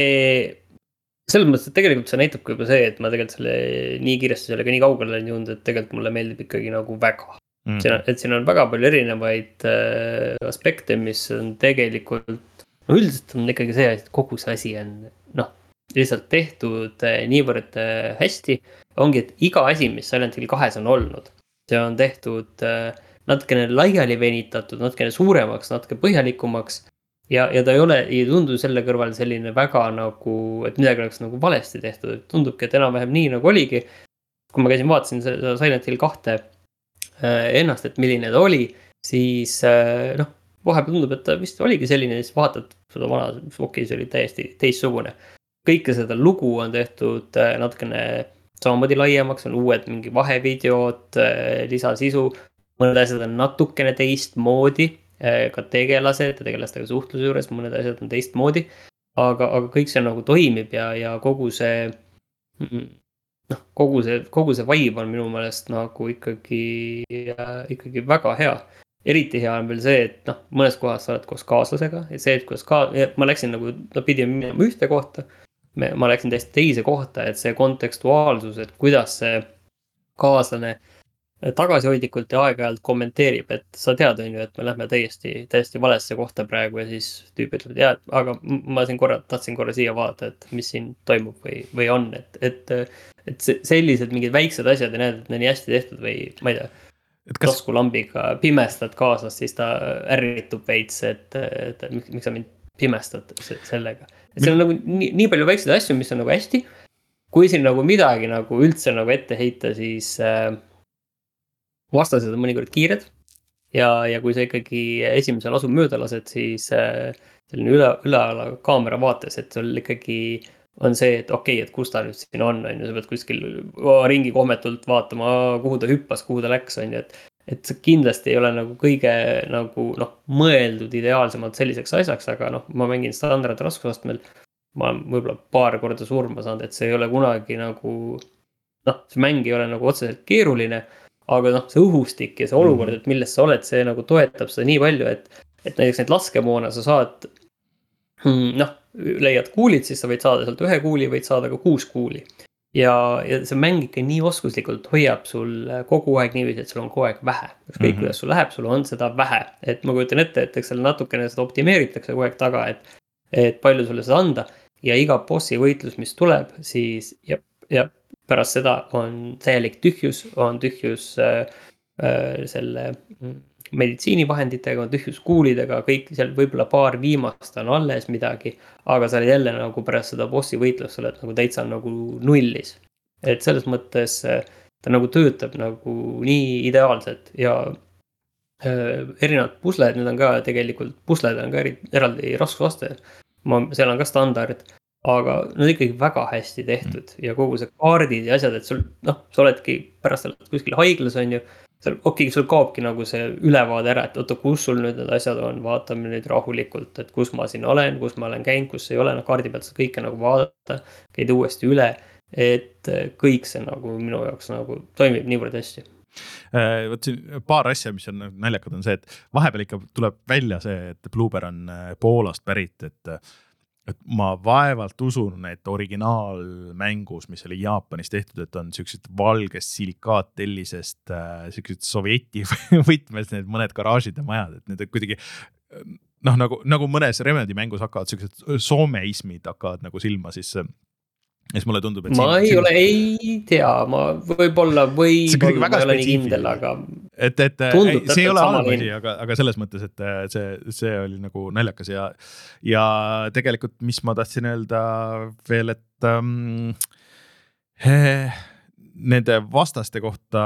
[SPEAKER 2] selles mõttes, et tegelikult see näitab juba see, et ma tegelikult selle nii kiiresti sellega nii kaugele olen jõudnud, et tegelikult mulle meeldib ikkagi nagu väga. Mm. Siin on, et siin on väga palju erinevaid äh, aspekte, mis on tegelikult, no üldiselt on ikkagi see, et kogu see asi on noh, lihtsalt tehtud äh, niivõrd äh, hästi. Ongi, et iga asi, mis Silent Hill kahes on olnud, see on tehtud äh, natukene laiali venitatud, natukene suuremaks, natuke põhjalikumaks ja, ja ta ei ole, ei tundu selle kõrval selline väga nagu, et midagi oleks nagu valesti tehtud, et tundubki, et enam-vähem nii nagu oligi. Kui ma käisin vaatasin seda Silent Hill kahte äh, ennast, et milline ta oli, siis äh, noh, vahepeal tundub, et ta vist oligi selline, siis vaatad seda vana, okei, see oli täiesti teistsugune. Kõike seda lugu on tehtud äh, natukene samamoodi laiemaks, on uued mingi vahevideod, lisasisu, mõned asjad on natukene teist moodi, ka tegelased ja tegelastega suhtluse juures, mõned asjad on teist moodi, aga, aga kõik see nagu toimib ja, ja kogu see, noh, kogu see, kogu see vibe on minu meelest nagu ikkagi, ikkagi väga hea. Eriti hea on veel see, et noh, mõnes kohas sa oled koos kaaslasega ja see, et kuidas ka, ma läksin nagu, no pidi minema ühte kohta, ma läksin täiesti teise kohta, et see kontekstuaalsus, et kuidas see kaaslane tagasihoidlikult ja aeg-ajalt kommenteerib, et sa tead, on ju, et me lähme täiesti, täiesti valesse kohta praegu ja siis tüüp ütleb, ja, aga ma siin korra, tahtsin korra siia vaadata, et mis siin toimub või, või on, et, et, et sellised mingid väiksed asjad ja näed, et need nii hästi tehtud või ma ei tea, kas... taskulambiga pimestad kaasast, siis ta ärritub veits, et, et miks sa mind pimestad sellega. Et see on nagu nii, nii palju väikseid asju, mis on nagu hästi. Kui siin nagu midagi nagu üldse nagu ette heita, siis äh, vastased on mõnikord kiired. Ja, ja kui sa ikkagi esimesel asu mööda lased, siis äh, selline üle, üleala kaamera vaates, et sul ikkagi on see, et okei, okay, et kus ta nüüd siin on, on ju, sa pead kuskil ringi kohmetult vaatama, kuhu ta hüppas, kuhu ta läks, on ju, et et see kindlasti ei ole nagu kõige nagu noh, mõeldud ideaalsemalt selliseks asjaks, aga noh, ma mängin standard raskusastmel, ma olen võib-olla paar korda surma saanud, et see ei ole kunagi nagu, noh, see mäng ei ole nagu otseselt keeruline, aga noh, see õhustik ja see olukord, et milles sa oled, see nagu toetab seda nii palju, et, et näiteks neid laskemoona sa saad, noh, leiad kuulid, siis sa võid saada sealt ühe kuuli, võid saada ka kuus kuuli. Ja, ja see mäng ikka nii oskuslikult hoiab sul kogu aeg niiviisi, et sul on kogu aeg vähe. Kõik, mm-hmm. kuidas sul läheb, sul on seda vähe. Et ma kujutan ette, et eks seal natukene seda optimeeritakse kogu aeg taga, et, et palju sulle seda anda. Ja iga bossi võitlus, mis tuleb, siis ja, ja pärast seda on täielik tühjus, on tühjus äh, äh, selle meditsiinivahenditega, on tühjus kuulidega, kõik seal võib-olla paar viimast on alles midagi, aga sa oled jälle nagu pärast seda bossi võitlust, sa oled nagu täitsa nagu nullis. Et selles mõttes ta nagu töötab nagu nii ideaalselt ja äh, erinevad pusled, need on ka tegelikult, pusled on ka eri, eraldi raskusaste, seal on ka standard, aga nad ikkagi väga hästi tehtud ja kogu see kaardid ja asjad, et sul, noh, sa oledki pärast kuskil haiglas on ju, okei, okay, sul kaobki nagu see ülevaade ära, et oota, kus sul nüüd need asjad on, vaatame nüüd rahulikult, et kus ma siin olen, kus ma olen käinud, kus ei ole, no kaardi pealt sa kõike nagu vaadata, käid uuesti üle, et kõik see nagu minu jaoks nagu toimib niivõrd hästi.
[SPEAKER 1] Võt siin paar asja, mis on naljakad, on see, et vahepeal ikka tuleb välja see, et Bloober on Poolast pärit, et et ma vaevalt usun, et originaalmängus, mis oli Jaapanis tehtud, et on sellised valgest silikaattellisest äh, sellised sovjeti võtmes need mõned garaažid ja majad, et need kuidagi noh, nagu, nagu mõnes Remedy mängus hakkavad sellised soomeismid hakkavad nagu silma, siis ja siis mulle tundub, et
[SPEAKER 2] ma
[SPEAKER 1] siin,
[SPEAKER 2] ei
[SPEAKER 1] siin...
[SPEAKER 2] ole, ei tea, ma võib-olla, võib-olla ma ei ole nii kindel, aga
[SPEAKER 1] et, et
[SPEAKER 2] tundub
[SPEAKER 1] see ei ole halb
[SPEAKER 2] liin.
[SPEAKER 1] asi, aga, aga selles mõttes, et see, see oli nagu naljakas ja, ja tegelikult, mis ma tahtsin öelda veel, et um, he, nende vastaste kohta,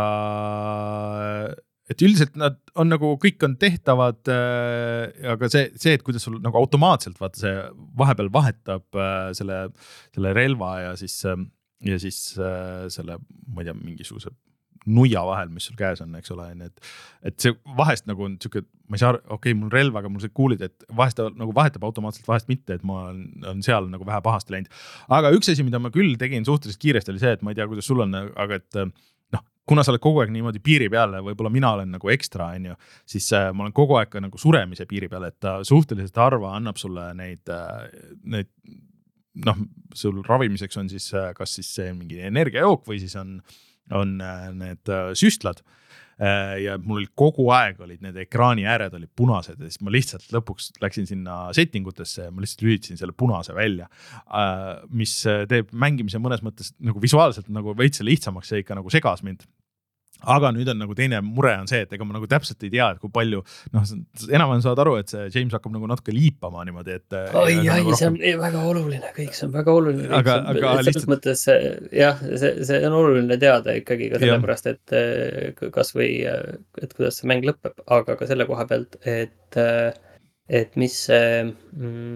[SPEAKER 1] et üldiselt nad on nagu, kõik on tehtavad, aga see, see, et kuidas sul nagu automaatselt vaata see vahepeal vahetab selle, selle relva ja siis, ja siis selle, ma ei tea, mingisuguse nuia vahel, mis sul käes on, eks ole, et, et see vahest nagu on siuke, ma ei saa, okei okay,, mul relv, aga mul see kuulid, et vahest nagu vahetab automaatselt, vahest mitte, et ma on, on seal nagu vähe pahasti läinud. Aga üks asi, mida ma küll tegin suhteliselt kiiresti, oli see, et ma ei tea, kuidas sul on, aga et noh, kuna sa oled kogu aeg niimoodi piiri peal, võib-olla mina olen nagu ekstra, on ju, siis äh, ma olen kogu aeg ka nagu suremise piiri peal, et ta suhteliselt harva annab sulle neid, neid noh, sul ravimiseks on siis, kas siis see mingi energiajook või siis on, on äh, need äh, süstlad. Äh, ja mul oli kogu aeg olid need ekraani ääred olid punased ja siis ma lihtsalt lõpuks läksin sinna settingutesse ja ma lihtsalt lülitasin selle punase välja, äh, mis teeb mängimise mõnes mõttes nagu visuaalselt nagu veitse lihtsamaks, see ikka nagu segas mind. Aga nüüd on nagu teine mure on see, et ega ma nagu täpselt ei tea, et kui palju, noh, enam-vähem saad aru, et see James hakkab nagu natuke liipama niimoodi, et
[SPEAKER 2] oi, ai, nagu see on rohkem... väga oluline, kõik see on väga oluline.
[SPEAKER 1] Aga, aga
[SPEAKER 2] selles
[SPEAKER 1] lihtsalt...
[SPEAKER 2] mõttes, jah, see, see on oluline teada ikkagi ka sellepärast, et kas või, et kuidas see mäng lõpeb, aga ka selle koha pealt, et, et mis mm,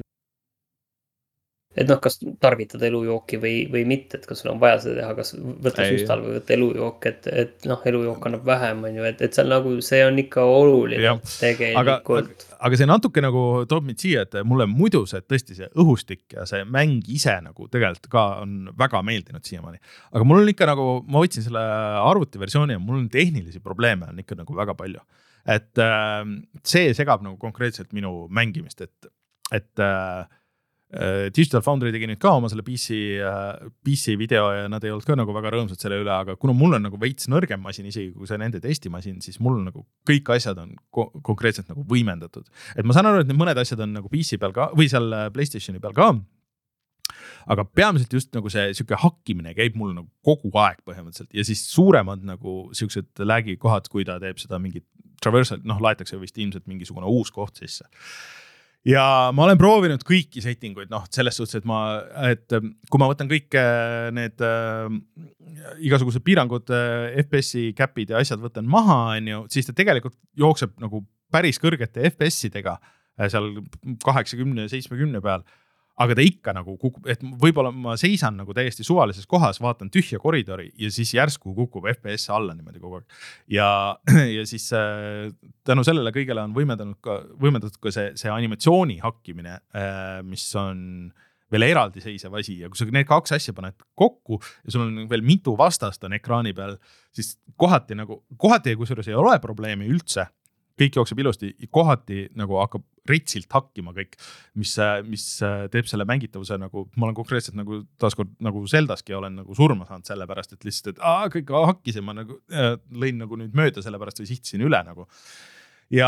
[SPEAKER 2] et noh, kas tarvitada elujooki või, või mitte, et kas sul on vaja seda teha, kas võtta süstal või võtta elujook, et, et noh, elujook annab vähem, on ju, et, et see on nagu, see on ikka oluline ja, tegelikult.
[SPEAKER 1] Aga, aga see natuke nagu toob mind siia, et mulle muidu see tõesti see õhustik ja see mäng ise nagu tegelikult ka on väga meeldinud siiamaani. Aga mul on ikka nagu, ma võtsin selle arvutiversiooni ja mul on tehnilisi probleeme on ikka nagu väga palju. Et äh, see segab nagu konkreetselt minu mängimist, et, et äh, Digital Foundry tegi nüüd ka oma selle P C, P C video ja nad ei olnud ka nagu väga rõõmsad selle üle, aga kuna mul on nagu veits nõrgem masin isegi kui see nende testimasin, siis mul on nagu kõik asjad on ko- konkreetselt nagu võimendatud. Et ma saan aru, et need mõned asjad on nagu P C peal ka või seal PlayStationi peal ka, aga peamiselt just nagu see siuke hakkimine käib mul nagu kogu aeg põhimõtteliselt ja siis suuremad nagu siuksed lag'i kohad, kui ta teeb seda mingit traversal, noh laetakse vist ilmselt mingisugune uus koht sisse. Ja ma olen proovinud kõiki settinguid, noh, selles suhtes, et ma, et kui ma võtan kõik need äh, igasugused piirangud, äh, F P S-i käpid ja asjad võtan maha, on ju, siis ta tegelikult jookseb nagu päris kõrgete F P S-idega äh, seal kaheksakümne seitsmekümne peal, aga ta ikka nagu kukub, et võib-olla ma seisan nagu täiesti suvalises kohas, vaatan tühja koridori ja siis järsku kukub F P S alla niimoodi kogu aeg. Ja, ja siis äh, tänu sellele kõigele on võimendatud ka, võimendatud ka see, see animatsiooni hakkimine, äh, mis on veel eraldiseisev asi ja kui sa need kaks asja paned kokku ja sul on veel mitu vastast on ekraani peal, siis kohati nagu, kohati kusjuures ei ole probleemi üldse, kõik jookseb ilusti, kohati nagu hakkab ritsilt hakkima kõik, mis, mis teeb selle mängitavuse nagu, ma olen konkreetselt nagu taaskord nagu Zeldaski olen nagu surma saanud selle pärast, et lihtsalt, et aa, kõik hakkisin, ma nagu äh, lõin nagu nüüd mööda selle pärast või sihtisin üle nagu. Ja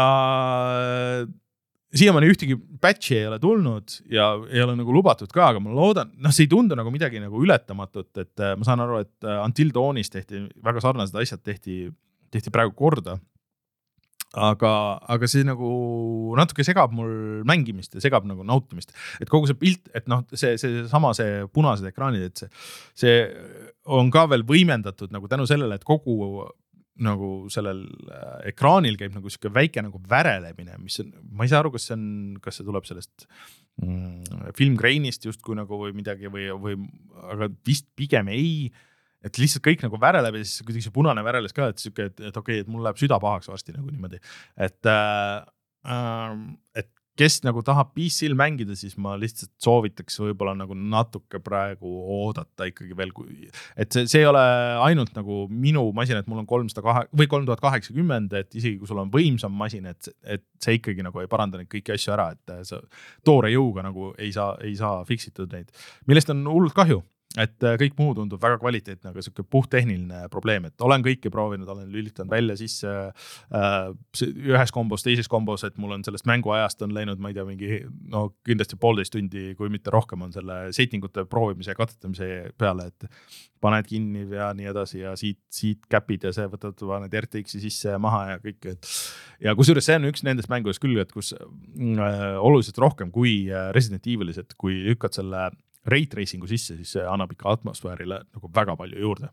[SPEAKER 1] siiamaani ühtegi patchi ei ole tulnud ja ei ole nagu lubatud ka, aga ma loodan, noh, see ei tundu nagu midagi nagu ületamatut, et ma saan aru, et Until Dawnis tehti väga sarnased asjad tehti, tehti praegu korda. Aga, aga see nagu natuke segab mul mängimist ja segab nagu nautimist, et kogu see pilt, et noh, see, see sama see punased ekraanid, et see, see on ka veel võimendatud nagu tänu sellele, et kogu nagu sellel ekraanil käib nagu siuke väike nagu värelemine, mis on, ma ei saa aru, kas see on, kas see tuleb sellest mm, filmgrainist justkui nagu või midagi või, või, aga vist pigem ei. Et lihtsalt kõik nagu väreleb ja siis kuidagi see punane väreles ka, et, siuke, et, et okei, et mul läheb süda pahaks varsti nagu niimoodi. Et, äh, et kes nagu tahab P C-l mängida, siis ma lihtsalt soovitaks võib-olla nagu natuke praegu oodata ikkagi veel, kui, et see, see ei ole ainult nagu minu masin, et mul on kolmsada või kolm tuhat kaheksakümmend, et isegi kui sul on võimsam masin, et, et see ikkagi nagu ei paranda neid kõiki asju ära, et sa toore jõuga nagu ei saa, ei saa fiksitud neid, millest on hullult kahju. et kõik muu tundub väga kvaliteetne, aga siuke puhttehniline probleem, et olen kõike proovinud, olen lülitanud välja sisse äh, ühes kombos, teises kombos, et mul on sellest mänguajast on läinud, ma ei tea, mingi no kindlasti poolteist tundi, kui mitte rohkem on selle settingute proovimise ja katsetamise peale, et paned kinni ja nii edasi ja siit, siit käpid ja see võtad paned R T X-i sisse ja maha ja kõik, et ja kusjuures see on üks nendest mängudest küll, et kus äh, oluliselt rohkem kui Resident Evilis, et kui lükkad selle ray tracingu sisse, siis see annab ikka atmosfäärile nagu väga palju juurde.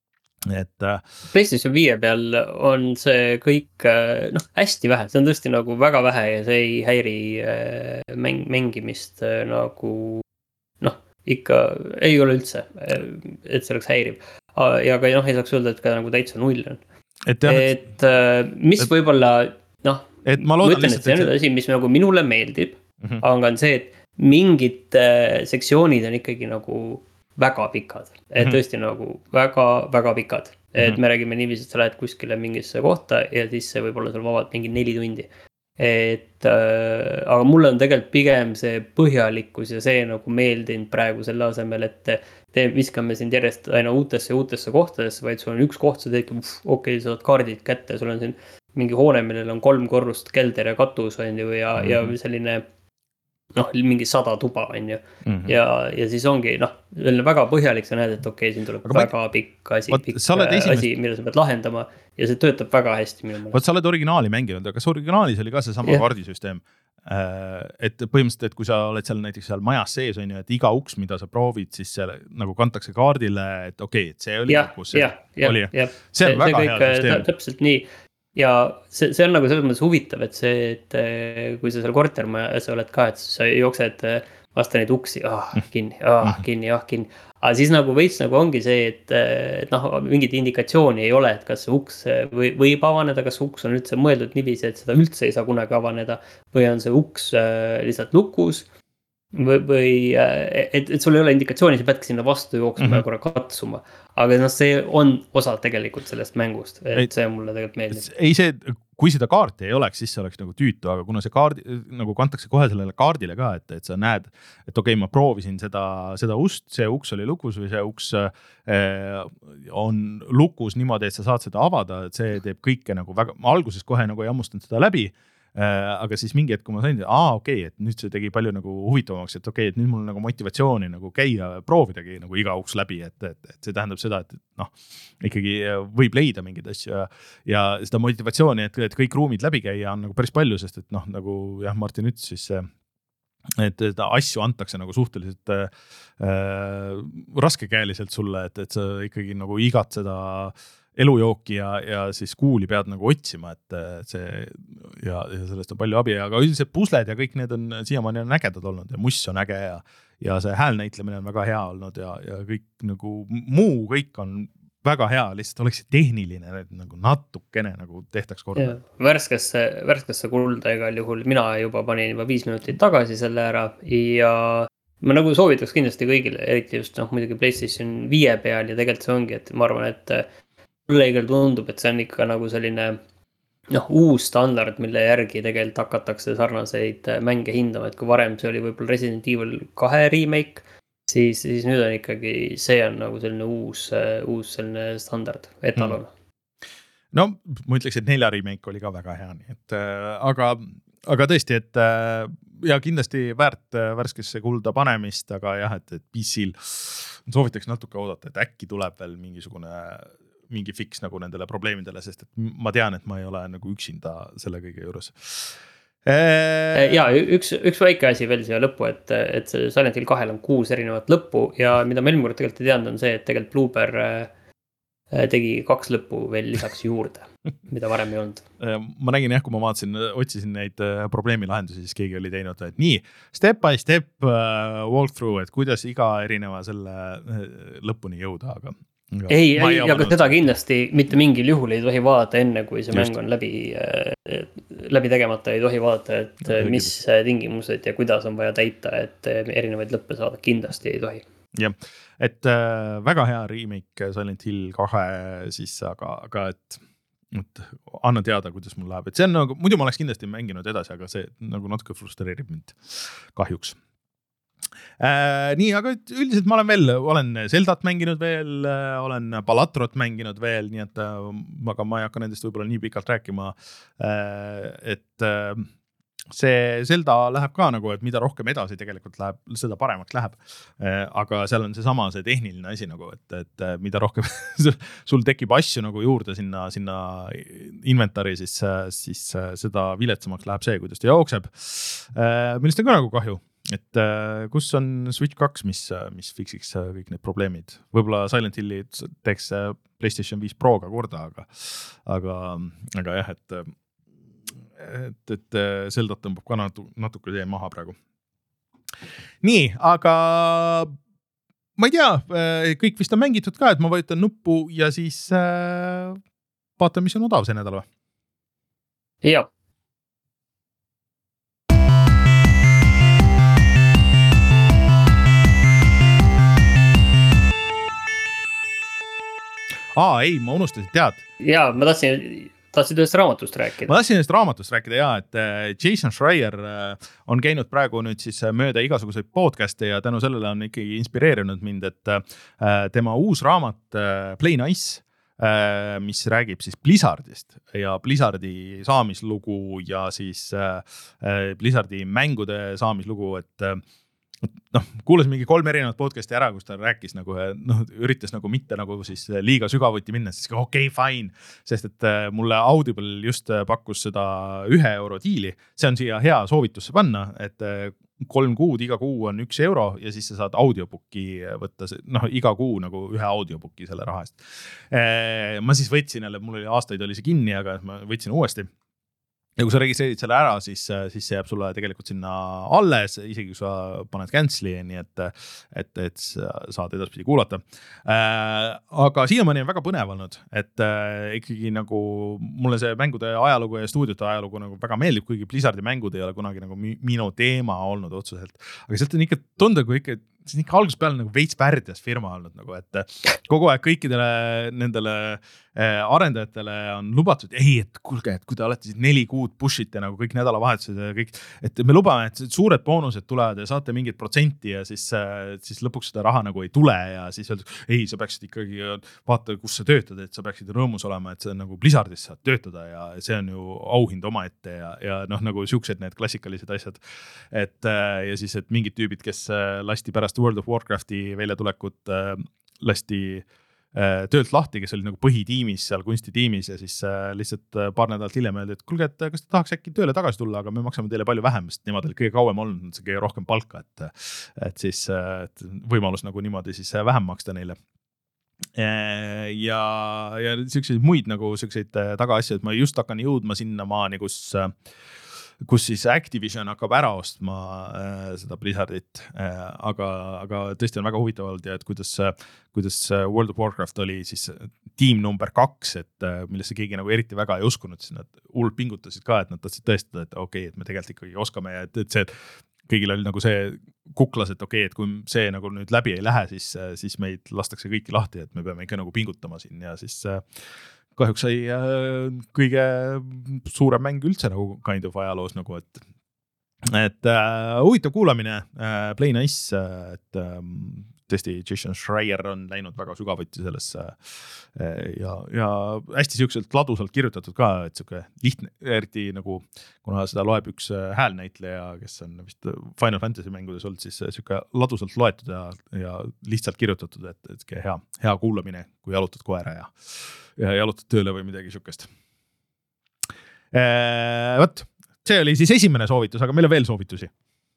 [SPEAKER 1] Et
[SPEAKER 2] PlayStation viie peal on see kõik noh, hästi vähe, see on tõesti nagu väga vähe ja see ei häiri mäng, mängimist nagu noh, ikka ei ole üldse, et see oleks häiriv. Ja ka noh, ei saaks öelda, et ka nagu täitsa null on. Et, jah, et, et mis et, võib-olla noh,
[SPEAKER 1] et ma, loodan,
[SPEAKER 2] ma ütlen, et see on nüüd asi, mis nagu minule meeldib, mm-hmm. aga on see, et mingid äh, sektsioonid on ikkagi nagu väga pikad, et mm-hmm. tõesti nagu väga, väga pikad, et mm-hmm. me räägime niiviisi, et sa lähed kuskile mingisse kohta ja siis see võib olla sul vabalt mingi neli tundi. Et äh, aga mulle on tegelikult pigem see põhjalikkus ja see nagu meeldinud praegu selle asemel, et te viskame sind järjest aina uutesse ja uutesse kohtadesse, vaid sul on üks koht, sa teedki, okei, okay, sa saad kaardid kätte, sul on siin mingi hoone, millel on kolm korrust kelder ja katus on ju ja, mm-hmm. ja selline noh, mingi sada tuba on ju mm-hmm. ja, ja siis ongi noh, väga põhjalik sa näed, et okei okay,, siin tuleb aga väga ma... pikk asi, pikk esimest... asi, mille sa pead lahendama ja see töötab väga hästi minu mõelest.
[SPEAKER 1] Vaat sa oled originaali mänginud, aga kas originaalis oli ka see sama yeah. kaardisüsteem, et põhimõtteliselt, et kui sa oled seal näiteks seal majas sees on ju, et iga uks, mida sa proovid, siis see nagu kantakse kaardile, et okei okay,, et see oli
[SPEAKER 2] ja,
[SPEAKER 1] kus see
[SPEAKER 2] ja, ja,
[SPEAKER 1] oli
[SPEAKER 2] ja.
[SPEAKER 1] see on see, väga see hea süsteem.
[SPEAKER 2] Täpselt nii. Ja see, see on nagu selles mõttes huvitav, et see, et kui sa seal kortermajas oled ka, et sa jooksed vasta neid uksi, ah, kinni, ah, kinni, ah, kinni. Aga siis nagu veits nagu ongi see, et, et noh, mingit indikatsiooni ei ole, et kas see uks või, võib avaneda, kas uks on üldse mõeldud niiviisi, et seda üldse ei saa kunagi avaneda või on see uks lihtsalt lukus või, või et, et sul ei ole indikatsiooni, sa peadki sinna vastu jooksma mm-hmm. ja korra katsuma. Aga noh, see on osa tegelikult sellest mängust, et ei, see mulle tegelikult meeldib.
[SPEAKER 1] Ei see, kui seda kaarti ei oleks, siis see oleks nagu tüütu, aga kuna see kaardi nagu kantakse kohe sellele kaardile ka, et, et sa näed, et okei, okay, ma proovisin seda, seda ust, see uks oli lukus või see uks eh, on lukus niimoodi, et sa saad seda avada, et see teeb kõike nagu väga, ma alguses kohe nagu ei hammustanud seda läbi, aga siis mingi hetk, kui ma sain, aa okei, okay, et nüüd see tegi palju nagu huvitavamaks, et okei okay,, et nüüd mul on nagu motivatsiooni nagu käia, proovidagi nagu iga uks läbi, et, et, et see tähendab seda, et noh, ikkagi võib leida mingeid asju ja, ja seda motivatsiooni, et, et kõik ruumid läbi käia on nagu päris palju, sest et noh, nagu jah, Martin ütles, siis et asju antakse nagu suhteliselt äh, raskekäeliselt sulle, et, et sa ikkagi nagu igat seda elujooki ja, ja siis kuuli pead nagu otsima, et see ja, ja sellest on palju abi, aga üldiselt pusled ja kõik need on siiamaani on ägedad olnud ja muss on äge ja, ja see häälnäitlemine on väga hea olnud ja, ja kõik nagu muu kõik on väga hea, lihtsalt oleks see tehniline nagu natukene nagu tehtaks korda.
[SPEAKER 2] Värskesse, värskesse kulda igal juhul, mina juba panin juba viis minutit tagasi selle ära ja ma nagu soovitaks kindlasti kõigile, eriti just noh, muidugi PlayStation viie peal ja tegelikult see ongi, et ma arvan, et mulle igal tundub, et see on ikka nagu selline noh, uus standard, mille järgi tegelikult hakatakse sarnaseid mänge hindama, et kui varem see oli võib-olla Resident Evil kahe remake, siis, siis nüüd on ikkagi, see on nagu selline uus, uus selline standard, etalon.
[SPEAKER 1] No ma ütleks, et nelja remake oli ka väga hea, nii et äh, aga, aga tõesti, et äh, ja kindlasti väärt äh, värskesse kulda panemist, aga jah, et, et P C-l soovitaks natuke oodata, et äkki tuleb veel mingisugune mingi fix nagu nendele probleemidele, sest et ma tean, et ma ei ole nagu üksinda selle kõige juures.
[SPEAKER 2] Ja üks, üks väike asi veel siia lõppu, et, et see Silent Hill kahel on kuus erinevat lõppu ja mida me eelmine tegelikult ei teadnud on see, et tegelikult Bloober tegi kaks lõppu veel lisaks juurde, mida varem ei olnud.
[SPEAKER 1] Ma nägin jah, kui ma vaatasin, otsisin neid probleemi lahendusi, siis keegi oli teinud, et nii, step by step walkthrough, et kuidas iga erineva selle lõpuni jõuda, aga
[SPEAKER 2] Ja, ei, ei aga seda kindlasti mitte mingil juhul ei tohi vaadata enne, kui see Just. mäng on läbi, läbi tegemata, ei tohi vaadata, et no, mis tingimused ja kuidas on vaja täita, et erinevaid lõppe saada, kindlasti ei tohi.
[SPEAKER 1] Jah, et äh, väga hea remake Silent Hill kahe siis, aga, aga et, et anna teada, kuidas mul läheb, et see on nagu, muidu ma oleks kindlasti mänginud edasi, aga see nagu natuke frustreerib mind kahjuks. Äh, nii, aga üldiselt ma olen veel, olen Zeldat mänginud veel, olen Balatrot mänginud veel, nii et aga ma ei hakka nendest võib-olla nii pikalt rääkima, et see Zelda läheb ka nagu, et mida rohkem edasi tegelikult läheb, seda paremaks läheb. Aga seal on see sama, see tehniline asi nagu, et, et mida rohkem sul tekib asju nagu juurde sinna, sinna inventari, siis, siis seda viletsamaks läheb see, kuidas ta jookseb. Millest on ka nagu kahju. Et äh, kus on Switch kaks, mis, mis fiksiks kõik need probleemid. Võib-olla Silent Hilli teeks PlayStation viis Proga korda, aga, aga, aga jah, et, et, et Zeldat tõmbab ka natu, natuke tee maha praegu. Nii, aga ma ei tea, kõik vist on mängitud ka, et ma vajutan nuppu ja siis äh, vaatan, mis on odav see nädal või?
[SPEAKER 2] Jah.
[SPEAKER 1] Aa, ei, ma unustasin, tead.
[SPEAKER 2] Jaa, ma tahtsin, tahtsin ühest raamatust rääkida.
[SPEAKER 1] Ma tahtsin ühest raamatust rääkida, jaa, et Jason Schreier on käinud praegu nüüd siis mööda igasuguseid podcast'e ja tänu sellele on ikkagi inspireerinud mind, et tema uus raamat Play Nice, mis räägib siis Blizzardist ja Blizzardi saamislugu ja siis Blizzardi mängude saamislugu, et noh, kuulas mingi kolm erinevat podcast'i ära, kus ta rääkis nagu, noh, üritas nagu mitte nagu siis liiga sügavuti minna, siis okei, okay, fine, sest et mulle Audible just pakkus seda ühe euro diili, see on siia hea soovitusse panna, et kolm kuud, iga kuu on üks euro ja siis sa saad audiobooki võtta, noh, iga kuu nagu ühe audiobooki selle raha eest. Ma siis võtsin jälle, mul oli aastaid oli see kinni, aga ma võtsin uuesti. Ja kui sa registreerid selle ära, siis, siis see jääb sulle tegelikult sinna alles, isegi kui sa paned cancel'i, nii et, et, et saad edaspidi kuulata. Äh, aga siiamaani on väga põnev olnud, et äh, ikkagi nagu mulle see mängude ajalugu ja stuudiote ajalugu nagu väga meeldib, kuigi Blizzardi mängud ei ole kunagi nagu minu teema olnud otseselt. Aga sealt on ikka tunda, kui ikka see on ikka alguses peale nagu veits värdjas firma olnud, nagu, et kogu aeg kõikidele nendele arendajatele on lubatud, ei, et kuulge, et kui te olete siis neli kuud pushite nagu kõik nädalavahetused ja kõik, et me lubame, et suured boonused tulevad ja saate mingit protsenti ja siis, siis lõpuks seda raha nagu ei tule ja siis öeldud, ei, sa peaksid ikkagi vaata, kus sa töötad, et sa peaksid rõõmus olema, et sa nagu Blizzardis saad töötada ja see on ju auhind oma ette ja, ja noh, nagu siuksed need klassikalised asjad. Et ja siis, et mingid tüübid, kes lasti pärast World of Warcrafti väljatulekut äh, lasti äh, töölt lahti, kes oli nagu põhitiimis seal kunstitiimis ja siis äh, lihtsalt paar nädalat hiljem öeldi, et kulge, et kas te tahaks äkki tööle tagasi tulla, aga me maksame teile palju vähem, sest nemad oli kõige kauem olnud, see kõige rohkem palka, et, et siis et võimalus nagu niimoodi siis vähem maksta neile. Ja, ja siukseid muid nagu siukseid tagaasju, et ma just hakkan jõudma sinna maani, kus kus siis Activision hakkab ära ostma äh, seda Blizzardit, äh, aga, aga tõesti on väga huvitav olnud ja et kuidas, kuidas World of Warcraft oli siis tiim number kaks, et äh, millesse keegi nagu eriti väga ei uskunud, siis nad hullult pingutasid ka, et nad tahtsid tõestada, et okei, okay, et me tegelikult ikkagi oskame ja et, et see, et kõigil oli nagu see kuklas, et okei, okay, et kui see nagu nüüd läbi ei lähe, siis, siis meid lastakse kõiki lahti, et me peame ikka nagu pingutama siin ja siis äh, kahjuks sai äh, kõige suurem mäng üldse nagu kind of ajaloos nagu, et, et äh, huvitav kuulamine, äh, Play Nice, äh, et äh, tõesti Jason Schreier on läinud väga sügavuti sellesse äh, ja, ja hästi siukselt ladusalt kirjutatud ka, et siuke lihtne, eriti nagu, kuna seda loeb üks häälnäitleja, kes on vist Final Fantasy mängudes olnud, siis siuke ladusalt loetud ja, ja lihtsalt kirjutatud, et, et hea, hea kuulamine, kui jalutad koera ja ja jalutad tööle või midagi siukest. Eee, võt, see oli siis esimene soovitus, aga meil on veel soovitusi.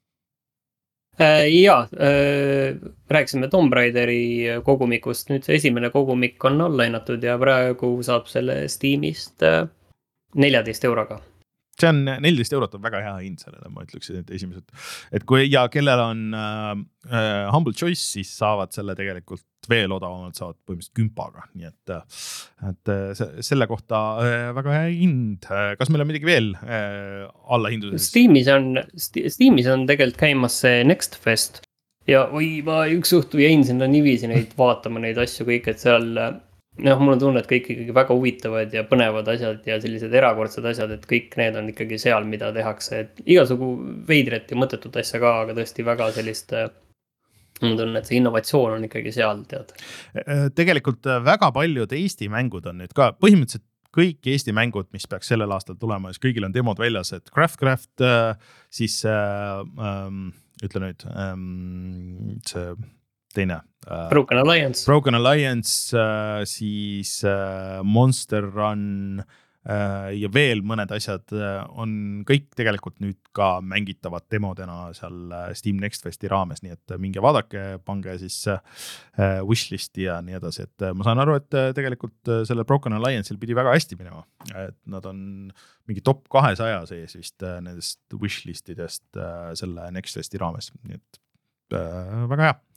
[SPEAKER 2] Jaa, rääkisime Tomb Raideri kogumikust, nüüd see esimene kogumik on alla hinnatud ja praegu saab selle Steamist neljateist euroga.
[SPEAKER 1] See on neliteist eurot on väga hea hind sellele, ma ütleksin, et esimesed, et kui ja kellel on äh, Humble Choice, siis saavad selle tegelikult veel odavamalt saavad põhimõtteliselt kümpaga, nii et, et selle kohta väga hea hind. Kas meil on midagi veel alla hinduses?
[SPEAKER 2] Steamis on, Steamis on tegelikult käimas see Next Fest ja oi, ma üks õhtu jäin sinna nivisi neid vaatama neid asju kõik, et seal noh, mul on tunne, et kõik ikkagi väga huvitavad ja põnevad asjad ja sellised erakordsed asjad, et kõik need on ikkagi seal, mida tehakse, et igasugu veidret ja mõttetut asja ka, aga tõesti väga sellist, mul on tunne, et see innovatsioon on ikkagi seal, tead.
[SPEAKER 1] Tegelikult väga paljud Eesti mängud on nüüd ka, põhimõtteliselt kõik Eesti mängud, mis peaks sellel aastal tulema, siis kõigil on demod väljas, et Craftcraft, siis ähm, ütle nüüd, ähm, see teine
[SPEAKER 2] Broken Alliance.
[SPEAKER 1] Broken Alliance, äh, siis äh, Monster Run äh, ja veel mõned asjad äh, on kõik tegelikult nüüd ka mängitavad demodena seal Steam Next Festi raames, nii et minge vaadake, pange siis äh, wishlisti ja nii edasi, et ma saan aru, et tegelikult selle Broken Alliance'il pidi väga hästi minema, et nad on mingi top kahesaja sees vist nendest wishlistidest äh, selle Next Festi raames, nii et äh, väga hea.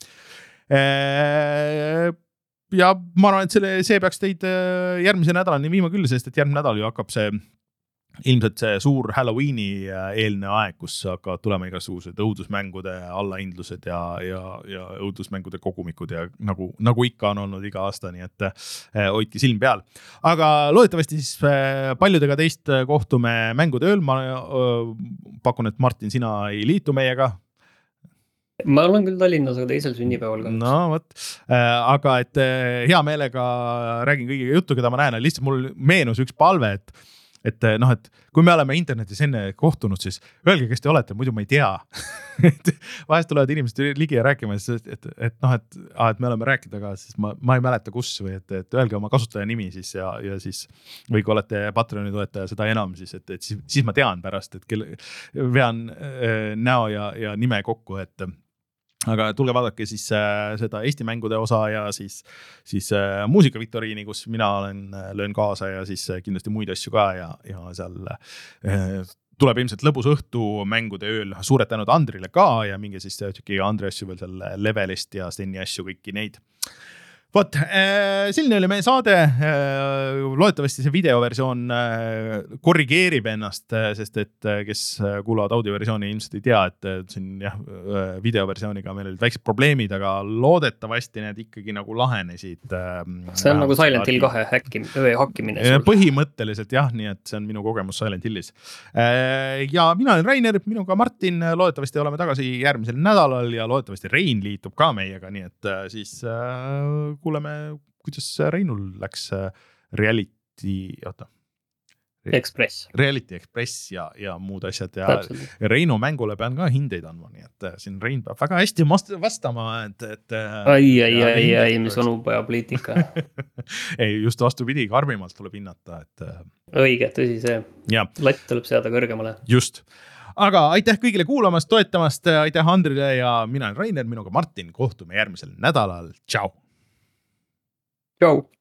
[SPEAKER 1] Ja ma arvan, et selle, see peaks teid järgmise nädalani viima küll, sest et järgmine nädal ju hakkab see ilmselt see suur Halloweeni eelne aeg, kus hakkavad tulema igasugused õudusmängude allahindlused ja, ja, ja õudusmängude kogumikud ja nagu, nagu ikka on olnud iga aasta, nii et hoidki silm peal. Aga loodetavasti siis paljudega teist kohtume mängude ööl, ma pakun, et Martin, sina ei liitu meiega.
[SPEAKER 2] Ma olen küll Tallinnas, aga teisel sünnipäeval ka.
[SPEAKER 1] No võt, aga et hea meelega räägin kõigiga juttu, keda ma näen, lihtsalt mul meenus üks palve, et, et noh, et kui me oleme internetis enne kohtunud, siis öelge, kes te olete, muidu ma ei tea. Vahest tulevad inimesed ligi ja rääkima, et, et, et noh, et, et me oleme rääkinud, aga siis ma, ma ei mäleta kus või et, et öelge oma kasutaja nimi siis ja, ja siis või kui olete Patreoni toetaja, seda enam siis, et, et siis, siis ma tean pärast, et kelle, vean näo ja, ja nime kokku, et aga tulge vaadake siis äh, seda Eesti mängude osa ja siis, siis äh, muusikaviktoriini, kus mina olen, löön kaasa ja siis äh, kindlasti muid asju ka ja, ja seal äh, tuleb ilmselt lõbus õhtu mängude ööl. Suured tänud Andrile ka ja minge siis tšeki Andre asju veel seal Levelist ja Steni asju, kõiki neid. Vot, selline oli meie saade, loodetavasti see videoversioon korrigeerib ennast, sest et kes kuulavad audioversiooni ilmselt ei tea, et siin jah, videoversiooniga meil olid väiksed probleemid, aga loodetavasti need ikkagi nagu lahenesid.
[SPEAKER 2] See on nagu Silent Hill kahe hakkimine.
[SPEAKER 1] Põhimõtteliselt jah, nii et see on minu kogemus Silent Hillis. Ja mina olen Rainer, minuga Martin, loodetavasti oleme tagasi järgmisel nädalal ja loodetavasti Rein liitub ka meiega, nii et siis kuuleme, kuidas Reinul läks reality, oota.
[SPEAKER 2] Express.
[SPEAKER 1] Reality Express ja, ja muud asjad ja Reinu mängule pean ka hindeid andma, nii et siin Rein peab väga hästi vastama, et, et
[SPEAKER 2] ai, ai, ai, ai, mis on upeja poliitika.
[SPEAKER 1] Ei, just vastupidi, karmimalt tuleb hinnata, et
[SPEAKER 2] õige, tõsi see. Ja. Latt tuleb seada kõrgemale.
[SPEAKER 1] Just. Aga aitäh kõigile kuulamast, toetamast, aitäh Andrile ja mina olen Rainer, minuga Martin, kohtume järgmisel nädalal. Tšau!
[SPEAKER 2] Tšau!